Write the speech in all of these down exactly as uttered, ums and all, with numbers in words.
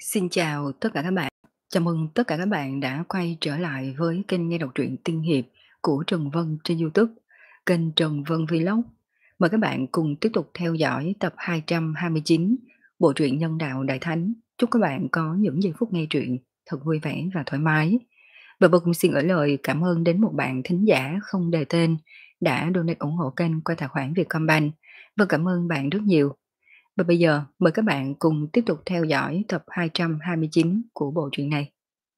Xin chào tất cả các bạn. Chào mừng tất cả các bạn đã quay trở lại với kênh nghe đọc truyện tiên hiệp của Trần Vân trên YouTube, kênh Trần Vân Vlog. Mời các bạn cùng tiếp tục theo dõi tập hai trăm hai mươi chín bộ truyện Nhân đạo Đại Thánh. Chúc các bạn có những giây phút nghe truyện thật vui vẻ và thoải mái. Và Vân cũng xin gửi lời cảm ơn đến một bạn thính giả không đề tên đã donate ủng hộ kênh qua tài khoản Vietcombank. Vâng, cảm ơn bạn rất nhiều. Và bây giờ mời các bạn cùng tiếp tục theo dõi tập hai trăm hai mươi chín của bộ truyện này.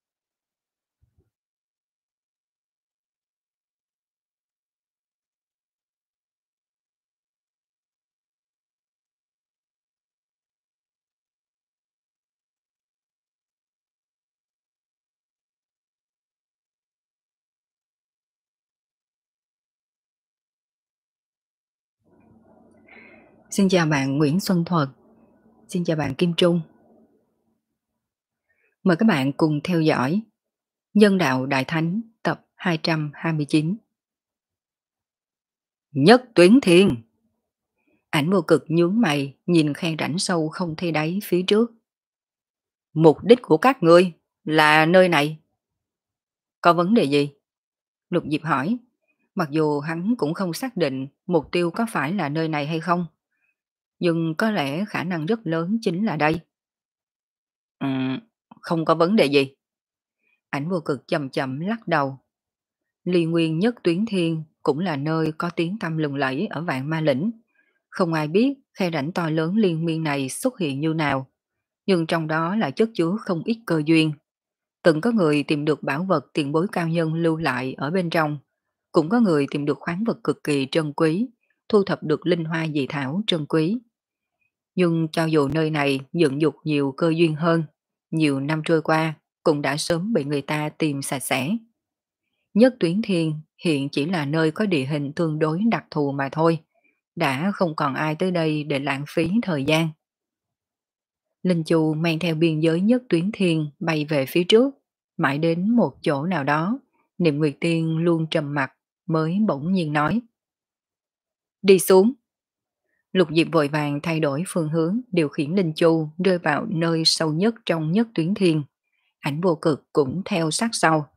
Xin chào bạn Nguyễn Xuân Thuật. Xin chào bạn Kim Trung. Mời các bạn cùng theo dõi Nhân đạo Đại Thánh tập hai trăm hai mươi chín. Nhất Tuyến Thiên. Ảnh Vô Cực nhướng mày nhìn khe rãnh sâu không thấy đáy phía trước. Mục đích của các ngươi là nơi này. Có vấn đề gì? Lục Diệp hỏi. Mặc dù hắn cũng không xác định mục tiêu có phải là nơi này hay không, nhưng có lẽ khả năng rất lớn chính là đây. Ừm, không có vấn đề gì. Ảnh Vô Cực chậm chậm lắc đầu. Ly Nguyên Nhất Tuyến Thiên cũng là nơi có tiếng tăm lừng lẫy ở Vạn Ma Lĩnh. Không ai biết khe rãnh to lớn liên miên này xuất hiện như nào, nhưng trong đó lại chất chứa không ít cơ duyên. Từng có người tìm được bảo vật tiền bối cao nhân lưu lại ở bên trong, cũng có người tìm được khoáng vật cực kỳ trân quý, thu thập được linh hoa dị thảo trân quý. Nhưng cho dù nơi này dựng dục nhiều cơ duyên hơn, nhiều năm trôi qua cũng đã sớm bị người ta tìm sạch sẽ. Nhất Tuyến Thiên hiện chỉ là nơi có địa hình tương đối đặc thù mà thôi, đã không còn ai tới đây để lãng phí thời gian. Linh Chu mang theo biên giới Nhất Tuyến Thiên bay về phía trước, mãi đến một chỗ nào đó, Niệm Nguyệt Tiên luôn trầm mặc mới bỗng nhiên nói. Đi xuống. Lục Diệp vội vàng thay đổi phương hướng, điều khiển Linh Chu rơi vào nơi sâu nhất trong Nhất Tuyến Thiên. Ảnh Vô Cực cũng theo sát sau.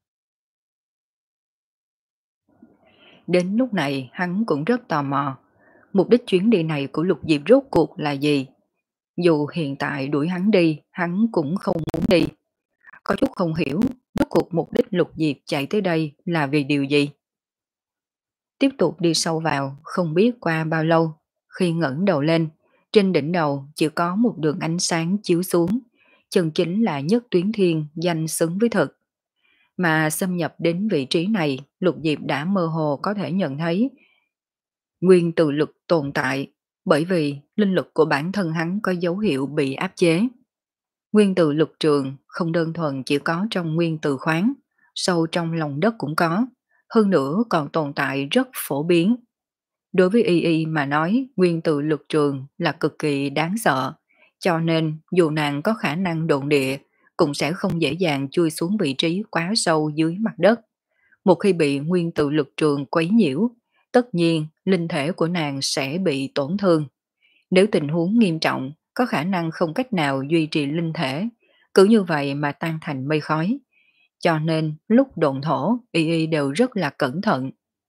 Đến lúc này hắn cũng rất tò mò, mục đích chuyến đi này của Lục Diệp rốt cuộc là gì? Dù hiện tại đuổi hắn đi, hắn cũng không muốn đi. Có chút không hiểu, rốt cuộc mục đích Lục Diệp chạy tới đây là vì điều gì? Tiếp tục đi sâu vào, không biết qua bao lâu, khi ngẩng đầu lên, trên đỉnh đầu chỉ có một đường ánh sáng chiếu xuống, chân chính là Nhất Tuyến Thiên danh xứng với thực. Mà xâm nhập đến vị trí này, Lục Diệp đã mơ hồ có thể nhận thấy nguyên tử lực tồn tại, bởi vì linh lực của bản thân hắn có dấu hiệu bị áp chế. Nguyên tử lực trường không đơn thuần chỉ có trong nguyên tử khoáng, sâu trong lòng đất cũng có, hơn nữa còn tồn tại rất phổ biến. Đối với y y mà nói, nguyên tử lực trường là cực kỳ đáng sợ, cho nên dù nàng có khả năng độn địa, cũng sẽ không dễ dàng chui xuống vị trí quá sâu dưới mặt đất. Một khi bị nguyên tử lực trường quấy nhiễu, tất nhiên linh thể của nàng sẽ bị tổn thương. Nếu tình huống nghiêm trọng, có khả năng không cách nào duy trì linh thể, cứ như vậy mà tan thành mây khói. Cho nên lúc độn thổ, y y đều rất là cẩn thận.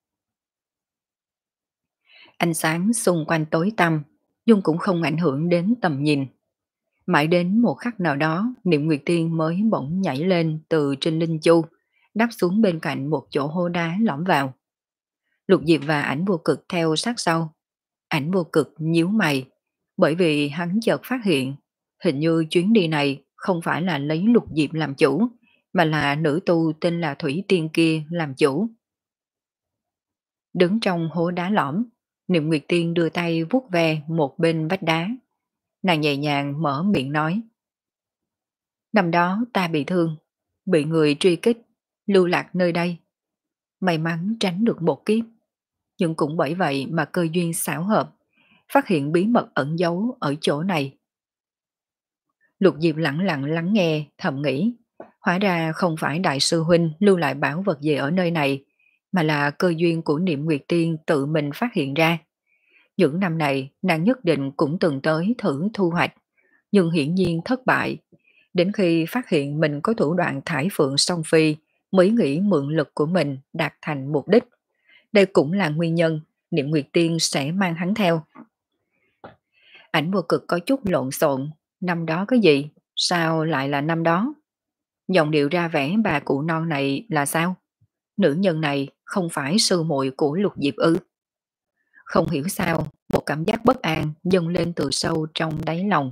Ánh sáng xung quanh tối tăm, nhưng cũng không ảnh hưởng đến tầm nhìn. Mãi đến một khắc nào đó, Niệm Nguyệt Tiên mới bỗng nhảy lên từ trên linh chu, đáp xuống bên cạnh một chỗ hố đá lõm vào. Lục Diệp và Ảnh Vô Cực theo sát sau. Ảnh Vô Cực nhíu mày, bởi vì hắn chợt phát hiện, hình như chuyến đi này không phải là lấy Lục Diệp làm chủ, mà là nữ tu tên là Thủy Tiên kia làm chủ. Đứng trong hố đá lõm, Niệm Nguyệt Tiên đưa tay vuốt ve một bên vách đá. Nàng nhẹ nhàng mở miệng nói. Năm đó ta bị thương, bị người truy kích, lưu lạc nơi đây. May mắn tránh được một kiếp, nhưng cũng bởi vậy mà cơ duyên xảo hợp, phát hiện bí mật ẩn giấu ở chỗ này. Lục Diệp lặng lặng lắng nghe, thầm nghĩ, hóa ra không phải đại sư huynh lưu lại bảo vật gì ở nơi này, mà là cơ duyên của Niệm Nguyệt Tiên tự mình phát hiện ra. Những năm này nàng nhất định cũng từng tới thử thu hoạch, nhưng hiển nhiên thất bại. Đến khi phát hiện mình có thủ đoạn thải phượng song phi, mới nghĩ mượn lực của mình đạt thành mục đích. Đây cũng là nguyên nhân Niệm Nguyệt Tiên sẽ mang hắn theo. Ảnh vô cực có chút lộn xộn, năm đó cái gì? Sao lại là năm đó? Giọng điệu ra vẻ bà cụ non này là sao? Nữ nhân này không phải sư muội của Lục Diệp ư? Không hiểu sao, một cảm giác bất an dâng lên từ sâu trong đáy lòng.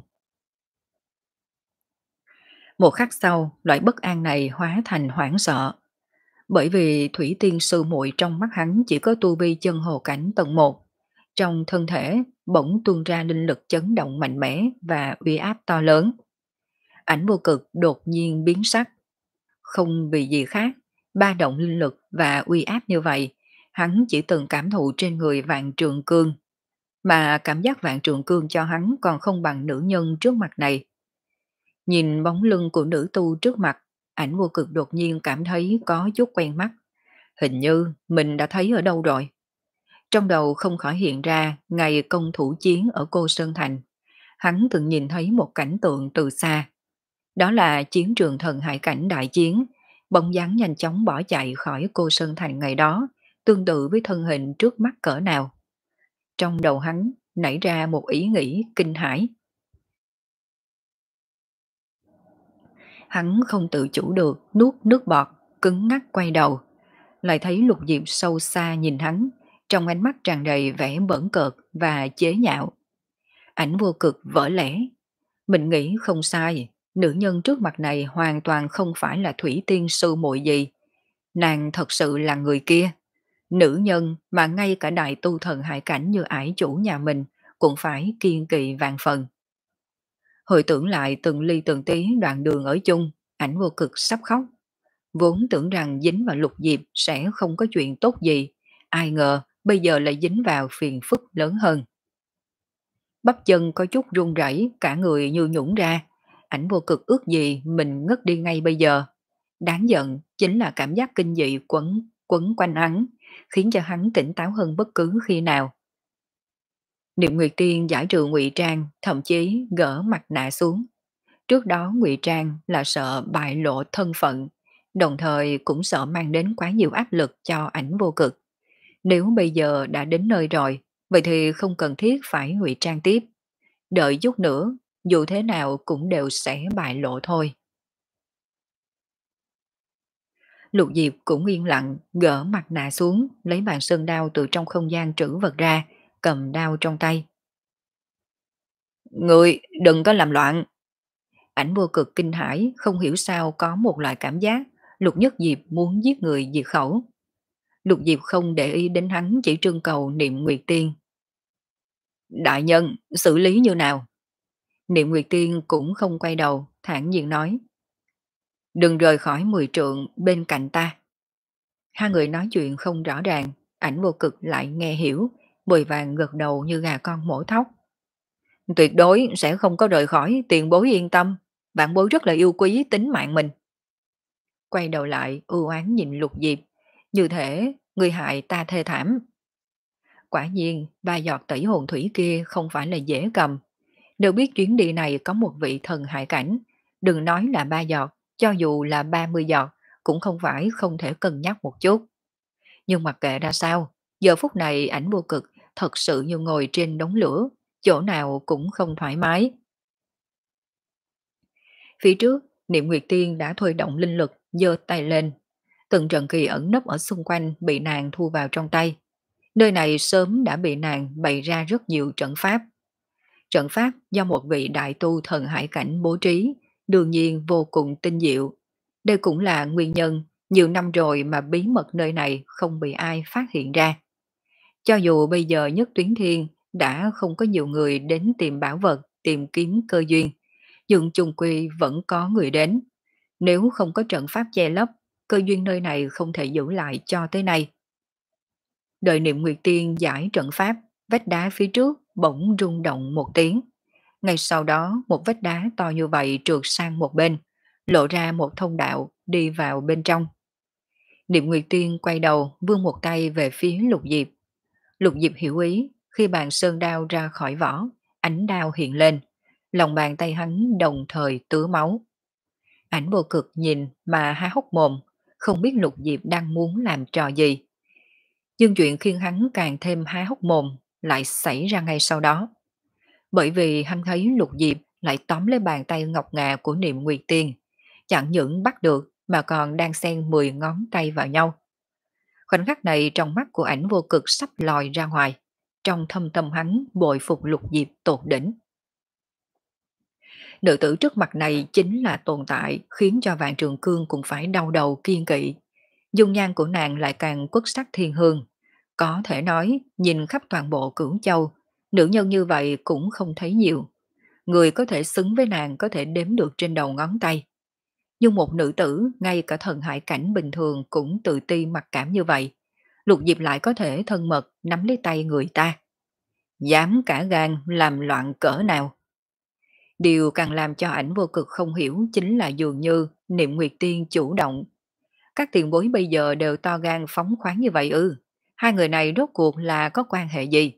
Một khắc sau, loại bất an này hóa thành hoảng sợ. Bởi vì Thủy Tiên sư muội trong mắt hắn chỉ có tu vi chân hồ cảnh tầng một. Trong thân thể bỗng tuôn ra linh lực chấn động mạnh mẽ và uy áp to lớn. Ảnh vô cực đột nhiên biến sắc. Không vì gì khác, ba động linh lực và uy áp như vậy, hắn chỉ từng cảm thụ trên người Vạn Trường Cương. Mà cảm giác Vạn Trường Cương cho hắn còn không bằng nữ nhân trước mặt này. Nhìn bóng lưng của nữ tu trước mặt, Ảnh vô cực đột nhiên cảm thấy có chút quen mắt. Hình như mình đã thấy ở đâu rồi. Trong đầu không khỏi hiện ra ngày công thủ chiến ở Cô Sơn Thành. Hắn từng nhìn thấy một cảnh tượng từ xa. Đó là chiến trường thần hải cảnh đại chiến, bóng dáng nhanh chóng bỏ chạy khỏi Cô Sơn Thành ngày đó, tương tự với thân hình trước mắt cỡ nào. Trong đầu hắn nảy ra một ý nghĩ kinh hãi. Hắn không tự chủ được nuốt nước bọt, cứng ngắc quay đầu. Lại thấy Lục Diệp sâu xa nhìn hắn, trong ánh mắt tràn đầy vẻ bẩn cợt và chế nhạo. Ảnh vô cực vỡ lẽ. Mình nghĩ không sai, nữ nhân trước mặt này hoàn toàn không phải là Thủy Tiên sư muội gì. Nàng thật sự là người kia. Nữ nhân mà ngay cả đại tu thần hải cảnh như ải chủ nhà mình cũng phải kiên kỵ vạn phần. Hồi tưởng lại từng ly từng tí đoạn đường ở chung, Ảnh vô cực sắp khóc. Vốn tưởng rằng dính vào Lục Diệp sẽ không có chuyện tốt gì, ai ngờ bây giờ lại dính vào phiền phức lớn hơn. Bắp chân có chút run rẩy, cả người như nhũn ra. Ảnh vô cực ước gì mình ngất đi ngay bây giờ. Đáng giận chính là cảm giác kinh dị quấn quấn quanh hắn, khiến cho hắn tỉnh táo hơn bất cứ khi nào. Niệm Nguyệt Tiên giải trừ ngụy trang, thậm chí gỡ mặt nạ xuống. Trước đó ngụy trang là sợ bại lộ thân phận, đồng thời cũng sợ mang đến quá nhiều áp lực cho Ảnh vô cực. Nếu bây giờ đã đến nơi rồi, vậy thì không cần thiết phải ngụy trang tiếp. Đợi chút nữa, dù thế nào cũng đều sẽ bại lộ thôi. Lục Diệp cũng yên lặng, gỡ mặt nạ xuống, lấy bàn sơn đao từ trong không gian trữ vật ra, cầm đao trong tay. Người đừng có làm loạn. Ảnh vô cực kinh hãi, không hiểu sao có một loại cảm giác Lục Nhất Diệp muốn giết người diệt khẩu. Lục Diệp không để ý đến hắn, chỉ trưng cầu Niệm Nguyệt Tiên. Đại nhân, xử lý như nào? Niệm Nguyệt Tiên cũng không quay đầu, thản nhiên nói. Đừng rời khỏi mười trượng bên cạnh ta. Hai người nói chuyện không rõ ràng, Ảnh vô cực lại nghe hiểu, bồi vàng gật đầu như gà con mổ thóc. Tuyệt đối sẽ không có rời khỏi, tiền bối yên tâm. Bạn bối rất là yêu quý tính mạng mình. Quay đầu lại ưu oán nhìn Lục Diệp, như thể người hại ta thê thảm. Quả nhiên, ba giọt tẩy hồn thủy kia không phải là dễ cầm. Đều biết chuyến đi này có một vị thần hải cảnh, đừng nói là ba giọt, cho dù là ba mươi giọt, cũng không phải không thể cân nhắc một chút. Nhưng mặc kệ ra sao, giờ phút này Ảnh vô cực thật sự như ngồi trên đống lửa, chỗ nào cũng không thoải mái. Phía trước, Niệm Nguyệt Tiên đã thôi động linh lực, giơ tay lên. Từng trận kỳ ẩn nấp ở xung quanh bị nàng thu vào trong tay. Nơi này sớm đã bị nàng bày ra rất nhiều trận pháp. Trận pháp do một vị đại tu thần hải cảnh bố trí, đương nhiên vô cùng tinh diệu. Đây cũng là nguyên nhân nhiều năm rồi mà bí mật nơi này không bị ai phát hiện ra. Cho dù bây giờ Nhất Tuyến Thiên đã không có nhiều người đến tìm bảo vật, tìm kiếm cơ duyên, nhưng chung quy vẫn có người đến. Nếu không có trận pháp che lấp, cơ duyên nơi này không thể giữ lại cho tới nay. Đợi Niệm Nguyệt Tiên giải trận pháp, vách đá phía trước bỗng rung động một tiếng. Ngay sau đó một vách đá to như vậy trượt sang một bên, lộ ra một thông đạo đi vào bên trong. Niệm Nguyệt Tiên quay đầu vươn một tay về phía Lục Diệp. Lục Diệp hiểu ý, khi bàn sơn đao ra khỏi vỏ, ánh đao hiện lên, lòng bàn tay hắn đồng thời tứa máu. Ảnh vô cực nhìn mà há hốc mồm, không biết Lục Diệp đang muốn làm trò gì. Nhưng chuyện khiến hắn càng thêm há hốc mồm lại xảy ra ngay sau đó. Bởi vì hắn thấy Lục Diệp lại tóm lấy bàn tay ngọc ngà của Niệm Nguyệt Tiên, chẳng những bắt được mà còn đang xen mười ngón tay vào nhau. Khoảnh khắc này trong mắt của ảnh vô cực sắp lòi ra ngoài, trong thâm tâm hắn bội phục Lục Diệp tột đỉnh. Nữ tử trước mặt này chính là tồn tại khiến cho Vạn Trường Cương cũng phải đau đầu kiên kỵ. Dung nhan của nàng lại càng quất sắc thiên hương. Có thể nói, nhìn khắp toàn bộ Cửu Châu, nữ nhân như vậy cũng không thấy nhiều. Người có thể xứng với nàng có thể đếm được trên đầu ngón tay. Nhưng một nữ tử, ngay cả thần hải cảnh bình thường cũng tự ti mặc cảm như vậy. Lục Diệp lại có thể thân mật nắm lấy tay người ta. Dám cả gan làm loạn cỡ nào. Điều càng làm cho ảnh vô cực không hiểu chính là dường như Niệm Nguyệt Tiên chủ động. Các tiền bối bây giờ đều to gan phóng khoáng như vậy ư. Hai người này rốt cuộc là có quan hệ gì?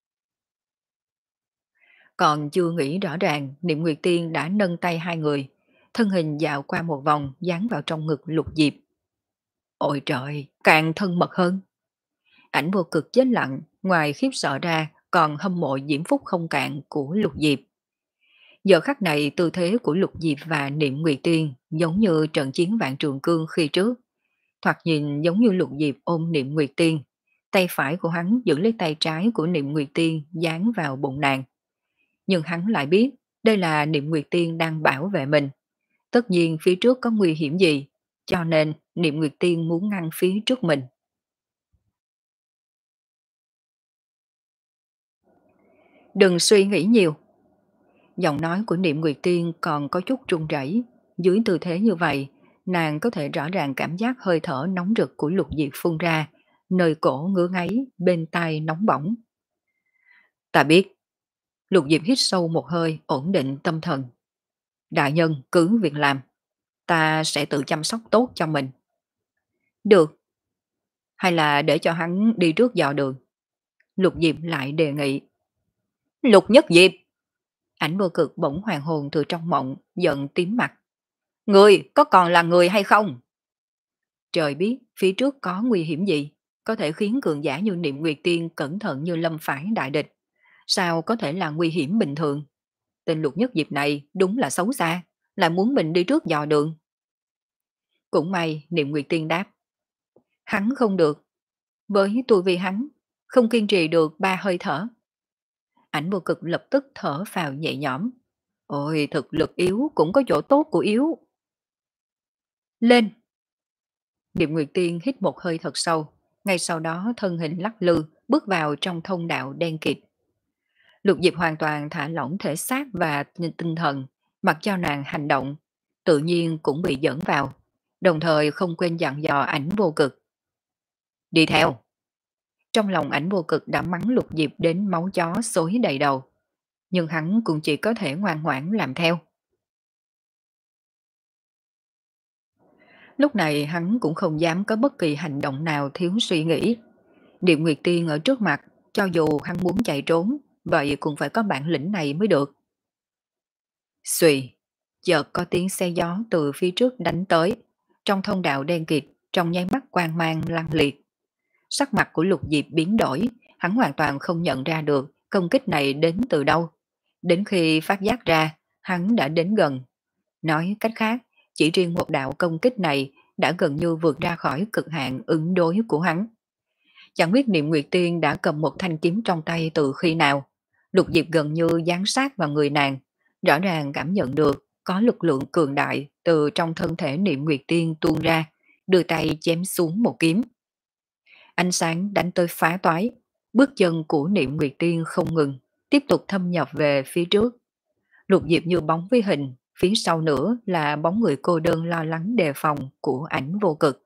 Còn chưa nghĩ rõ ràng, Niệm Nguyệt Tiên đã nâng tay hai người, thân hình dạo qua một vòng dán vào trong ngực Lục Diệp. Ôi trời, càng thân mật hơn. Ảnh vô cực chết lặng, ngoài khiếp sợ ra còn hâm mộ diễm phúc không cạn của Lục Diệp. Giờ khắc này tư thế của Lục Diệp và Niệm Nguyệt Tiên giống như trận chiến Vạn Trường Cương khi trước. Thoạt nhìn giống như Lục Diệp ôm Niệm Nguyệt Tiên, tay phải của hắn giữ lấy tay trái của Niệm Nguyệt Tiên dán vào bụng nàng. Nhưng hắn lại biết đây là Niệm Nguyệt Tiên đang bảo vệ mình. Tất nhiên phía trước có nguy hiểm gì, cho nên Niệm Nguyệt Tiên muốn ngăn phía trước mình. Đừng suy nghĩ nhiều. Giọng nói của Niệm Nguyệt Tiên còn có chút run rẩy. Dưới tư thế như vậy, nàng có thể rõ ràng cảm giác hơi thở nóng rực của Lục Diệp phun ra, nơi cổ ngứa ngáy, bên tai nóng bỏng. Ta biết. Lục Diệp hít sâu một hơi, ổn định tâm thần. Đại nhân cứ việc làm. Ta sẽ tự chăm sóc tốt cho mình. Được. Hay là để cho hắn đi trước dò đường. Lục Diệp lại đề nghị. Lục Nhất Diệp. Ảnh vô cực bỗng hoàng hồn từ trong mộng, giận tím mặt. Người có còn là người hay không? Trời biết phía trước có nguy hiểm gì, có thể khiến cường giả như Niệm Nguyệt Tiên cẩn thận như lâm phải đại địch. Sao có thể là nguy hiểm bình thường? Tên Lục Nhất Diệp này đúng là xấu xa, lại muốn mình đi trước dò đường. Cũng may Niệm Nguyệt Tiên đáp. Hắn không được. Với tôi vì hắn, không kiên trì được ba hơi thở. Ảnh vô cực lập tức thở phào nhẹ nhõm. Ôi, thực lực yếu cũng có chỗ tốt của yếu. Lên! Niệm Nguyệt Tiên hít một hơi thật sâu, ngay sau đó thân hình lắc lư, bước vào trong thông đạo đen kịt. Lục Diệp hoàn toàn thả lỏng thể xác và tinh thần, mặc cho nàng hành động, tự nhiên cũng bị dẫn vào, đồng thời không quên dặn dò ảnh vô cực. Đi theo! Trong lòng ảnh vô cực đã mắng Lục Diệp đến máu chó xối đầy đầu, nhưng hắn cũng chỉ có thể ngoan ngoãn làm theo. Lúc này hắn cũng không dám có bất kỳ hành động nào thiếu suy nghĩ. Điệp Nguyệt Tiên ở trước mặt, cho dù hắn muốn chạy trốn, vậy cũng phải có bản lĩnh này mới được. Xùy, chợt có tiếng xe gió từ phía trước đánh tới, trong thông đạo đen kịt, trong nháy mắt quang mang lăng liệt. Sắc mặt của Lục Diệp biến đổi, hắn hoàn toàn không nhận ra được công kích này đến từ đâu. Đến khi phát giác ra, hắn đã đến gần. Nói cách khác, chỉ riêng một đạo công kích này đã gần như vượt ra khỏi cực hạn ứng đối của hắn. Chẳng biết Niệm Nguyệt Tiên đã cầm một thanh kiếm trong tay từ khi nào. Lục Diệp gần như dán sát vào người nàng, rõ ràng cảm nhận được có lực lượng cường đại từ trong thân thể Niệm Nguyệt Tiên tuôn ra, đưa tay chém xuống một kiếm. Ánh sáng đánh tới phá toái, bước chân của Niệm Nguyệt Tiên không ngừng, tiếp tục thâm nhập về phía trước. Lục Diệp như bóng với hình, phía sau nữa là bóng người cô đơn lo lắng đề phòng của ảnh vô cực.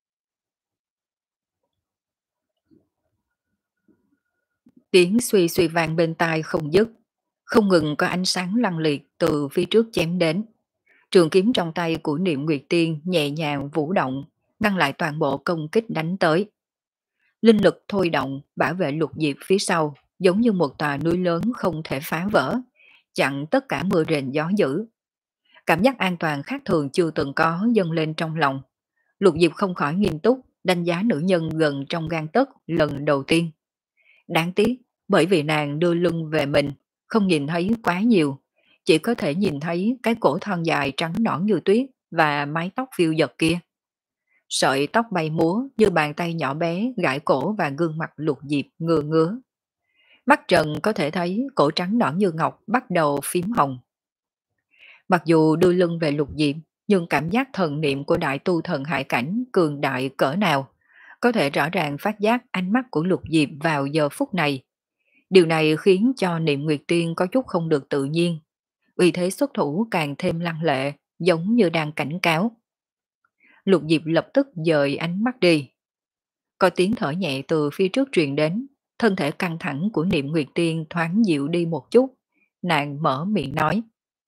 Tiếng suy suy vang bên tai không dứt, không ngừng có ánh sáng lăng liệt từ phía trước chém đến. Trường kiếm trong tay của Niệm Nguyệt Tiên nhẹ nhàng vũ động, ngăn lại toàn bộ công kích đánh tới. Linh lực thôi động bảo vệ Lục Diệp phía sau, giống như một tòa núi lớn không thể phá vỡ, chặn tất cả mưa rền gió dữ. Cảm giác an toàn khác thường chưa từng có dâng lên trong lòng. Lục Diệp không khỏi nghiêm túc đánh giá nữ nhân gần trong gang tấc lần đầu tiên. Đáng tiếc, bởi vì nàng đưa lưng về mình, không nhìn thấy quá nhiều, chỉ có thể nhìn thấy cái cổ thon dài trắng nõn như tuyết và mái tóc phiêu dật kia. Sợi tóc bay múa như bàn tay nhỏ bé gãi cổ và gương mặt Lục Diệp ngừa ngứa. Mắt trần có thể thấy cổ trắng nõn như ngọc bắt đầu phím hồng. Mặc dù đưa lưng về Lục Diệp, nhưng cảm giác thần niệm của đại tu thần hải cảnh cường đại cỡ nào, có thể rõ ràng phát giác ánh mắt của Lục Diệp vào giờ phút này. Điều này khiến cho Niệm Nguyệt Tiên có chút không được tự nhiên, uy thế xuất thủ càng thêm lăng lệ, giống như đang cảnh cáo. Lục Diệp lập tức dời ánh mắt đi. Có tiếng thở nhẹ từ phía trước truyền đến, thân thể căng thẳng của Niệm Nguyệt Tiên thoáng dịu đi một chút. Nàng mở miệng nói.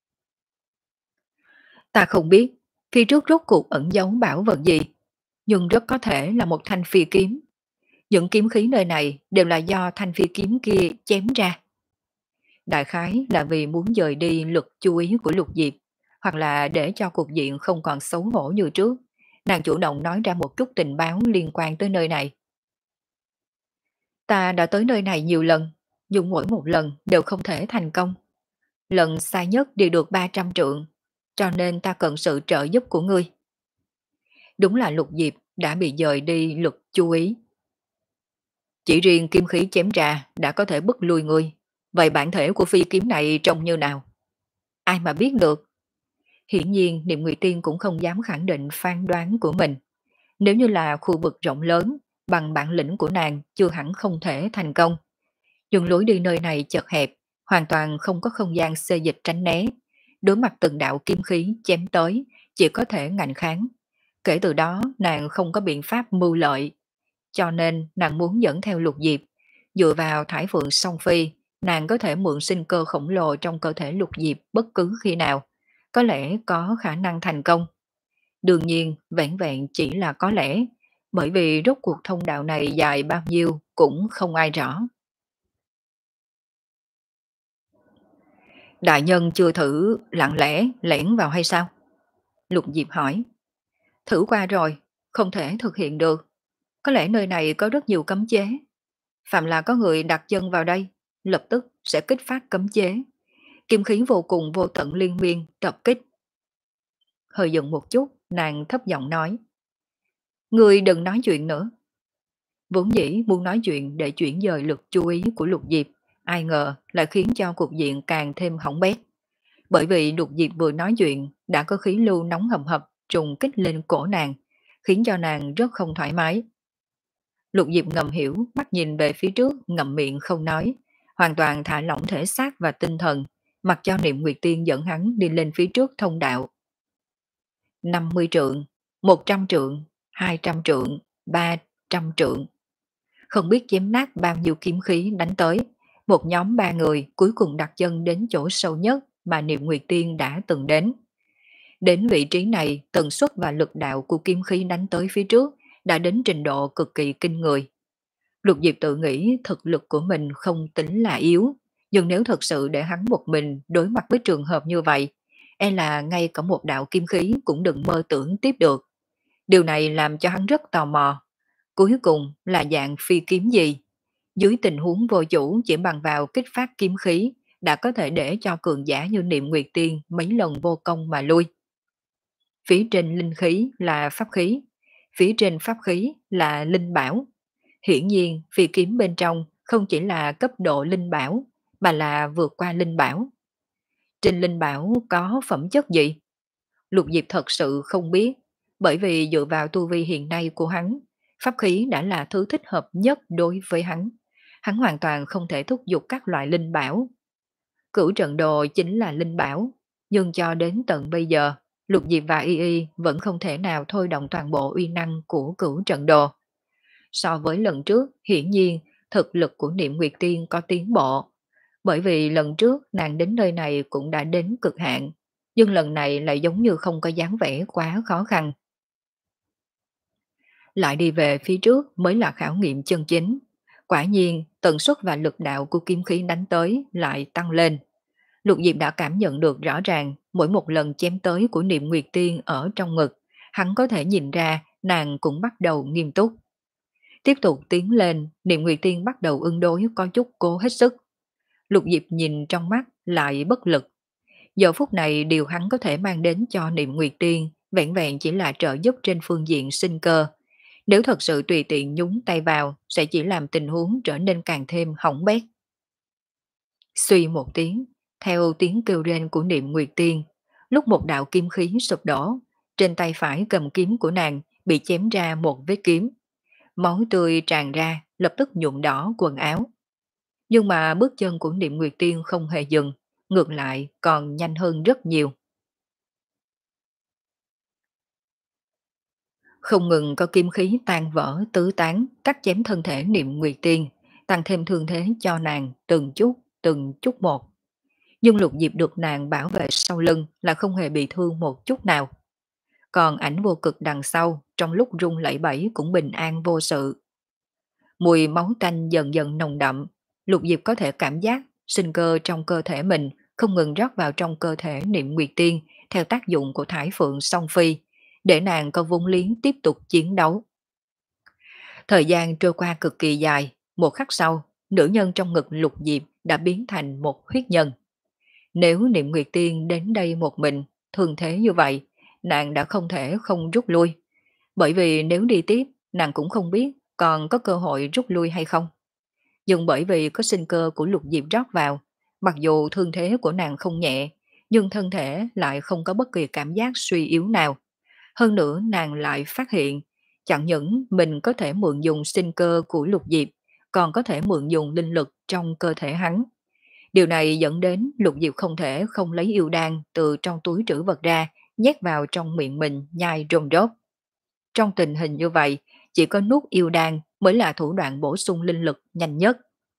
Ta không biết, phía trước rốt cuộc ẩn giấu bảo vật gì, nhưng rất có thể là một thanh phi kiếm. Những kiếm khí nơi này đều là do thanh phi kiếm kia chém ra. Đại khái là vì muốn dời đi lực chú ý của Lục Diệp, hoặc là để cho cục diện không còn xấu hổ như trước. Nàng chủ động nói ra một chút tình báo liên quan tới nơi này. Ta đã tới nơi này nhiều lần, nhưng mỗi một lần đều không thể thành công. Lần xa nhất đi được ba trăm trượng, cho nên ta cần sự trợ giúp của ngươi. Đúng là Lục Diệp đã bị dời đi lực chú ý. Chỉ riêng kim khí chém ra đã có thể bức lui ngươi. Vậy bản thể của phi kiếm này trông như nào? Ai mà biết được? Hiển nhiên Niệm Nguyệt Tiên cũng không dám khẳng định phán đoán của mình. Nếu như là khu vực rộng lớn, bằng bản lĩnh của nàng chưa hẳn không thể thành công. Nhưng lối đi nơi này chật hẹp, hoàn toàn không có không gian xê dịch tránh né. Đối mặt từng đạo kim khí chém tới, chỉ có thể ngạnh kháng. Kể từ đó nàng không có biện pháp mưu lợi. Cho nên nàng muốn dẫn theo Lục Diệp. Dựa vào thải phượng song phi, nàng có thể mượn sinh cơ khổng lồ trong cơ thể Lục Diệp bất cứ khi nào. Có lẽ có khả năng thành công. Đương nhiên, vẹn vẹn chỉ là có lẽ, bởi vì rốt cuộc thông đạo này dài bao nhiêu cũng không ai rõ. Đại nhân chưa thử lặng lẽ lẻn vào hay sao? Lục Diệp hỏi. Thử qua rồi, không thể thực hiện được. Có lẽ nơi này có rất nhiều cấm chế. Phạm là có người đặt chân vào đây, lập tức sẽ kích phát cấm chế. Kim khí vô cùng vô tận liên miên tập kích. Hơi dừng một chút, nàng thấp giọng nói. Người đừng nói chuyện nữa. Vốn dĩ muốn nói chuyện để chuyển dời lực chú ý của Lục Diệp, ai ngờ lại khiến cho cục diện càng thêm hỏng bét. Bởi vì Lục Diệp vừa nói chuyện đã có khí lưu nóng hầm hập trùng kích lên cổ nàng, khiến cho nàng rất không thoải mái. Lục Diệp ngầm hiểu, mắt nhìn về phía trước, ngậm miệng không nói, hoàn toàn thả lỏng thể xác và tinh thần, mặc cho Niệm Nguyệt Tiên dẫn hắn đi lên phía trước thông đạo. năm mươi trượng, một trăm trượng, hai trăm trượng, ba trăm trượng. Không biết chém nát bao nhiêu kiếm khí đánh tới, một nhóm ba người cuối cùng đặt chân đến chỗ sâu nhất mà Niệm Nguyệt Tiên đã từng đến. Đến vị trí này, tần suất và lực đạo của kiếm khí đánh tới phía trước đã đến trình độ cực kỳ kinh người. Lục Diệp tự nghĩ thực lực của mình không tính là yếu, nhưng nếu thật sự để hắn một mình đối mặt với trường hợp như vậy, e là ngay cả một đạo kim khí cũng đừng mơ tưởng tiếp được. Điều này làm cho hắn rất tò mò. Cuối cùng là dạng phi kiếm gì? Dưới tình huống vô chủ chỉ bằng vào kích phát kiếm khí đã có thể để cho cường giả như Niệm Nguyệt Tiên mấy lần vô công mà lui. Phía trên linh khí là pháp khí, phía trên pháp khí là linh bảo. Hiển nhiên phi kiếm bên trong không chỉ là cấp độ linh bảo, mà là vượt qua linh bảo. Trên linh bảo có phẩm chất gì? Lục Diệp thật sự không biết, bởi vì dựa vào tu vi hiện nay của hắn, pháp khí đã là thứ thích hợp nhất đối với hắn. Hắn hoàn toàn không thể thúc giục các loại linh bảo. Cửu trận đồ chính là linh bảo, nhưng cho đến tận bây giờ, Lục Diệp và Y Y vẫn không thể nào thôi động toàn bộ uy năng của cửu trận đồ. So với lần trước, hiển nhiên, thực lực của Niệm Nguyệt Tiên có tiến bộ. Bởi vì lần trước nàng đến nơi này cũng đã đến cực hạn, nhưng lần này lại giống như không có dáng vẻ quá khó khăn. Lại đi về phía trước mới là khảo nghiệm chân chính. Quả nhiên, tần suất và lực đạo của kim khí đánh tới lại tăng lên. Lục Diệp đã cảm nhận được rõ ràng mỗi một lần chém tới của Niệm Nguyệt Tiên ở trong ngực, hắn có thể nhìn ra nàng cũng bắt đầu nghiêm túc. Tiếp tục tiến lên, Niệm Nguyệt Tiên bắt đầu ứng đối có chút cố hết sức. Lục Diệp nhìn trong mắt lại bất lực. Giờ phút này điều hắn có thể mang đến cho Niệm Nguyệt Tiên vẹn vẹn chỉ là trợ giúp trên phương diện sinh cơ. Nếu thật sự tùy tiện nhúng tay vào sẽ chỉ làm tình huống trở nên càng thêm hỏng bét. Suy một tiếng, theo tiếng kêu rên của Niệm Nguyệt Tiên, lúc một đạo kim khí sụp đổ, trên tay phải cầm kiếm của nàng bị chém ra một vết kiếm. Máu tươi tràn ra, lập tức nhuộm đỏ quần áo. Nhưng mà bước chân của Niệm Nguyệt Tiên không hề dừng, ngược lại còn nhanh hơn rất nhiều. Không ngừng có kim khí tan vỡ tứ tán, cắt chém thân thể Niệm Nguyệt Tiên, tăng thêm thương thế cho nàng từng chút, từng chút một. Nhưng Lục Diệp được nàng bảo vệ sau lưng là không hề bị thương một chút nào. Còn ảnh vô cực đằng sau, trong lúc rung lẩy bẩy cũng bình an vô sự. Mùi máu tanh dần dần nồng đậm, Lục Diệp có thể cảm giác sinh cơ trong cơ thể mình không ngừng rót vào trong cơ thể Niệm Nguyệt Tiên theo tác dụng của Thải Phượng Song Phi, để nàng có vốn liếng tiếp tục chiến đấu. Thời gian trôi qua cực kỳ dài, một khắc sau, nữ nhân trong ngực Lục Diệp đã biến thành một huyết nhân. Nếu Niệm Nguyệt Tiên đến đây một mình, thường thế như vậy, nàng đã không thể không rút lui. Bởi vì nếu đi tiếp, nàng cũng không biết còn có cơ hội rút lui hay không. Nhưng bởi vì có sinh cơ của Lục Diệp rót vào, mặc dù thương thế của nàng không nhẹ, nhưng thân thể lại không có bất kỳ cảm giác suy yếu nào. Hơn nữa nàng lại phát hiện, chẳng những mình có thể mượn dùng sinh cơ của Lục Diệp, còn có thể mượn dùng linh lực trong cơ thể hắn. Điều này dẫn đến Lục Diệp không thể không lấy yêu đan từ trong túi trữ vật ra, nhét vào trong miệng mình nhai rôm rốt. Trong tình hình như vậy, chỉ có nuốt yêu đan mới là thủ đoạn bổ sung linh lực nhanh nhất.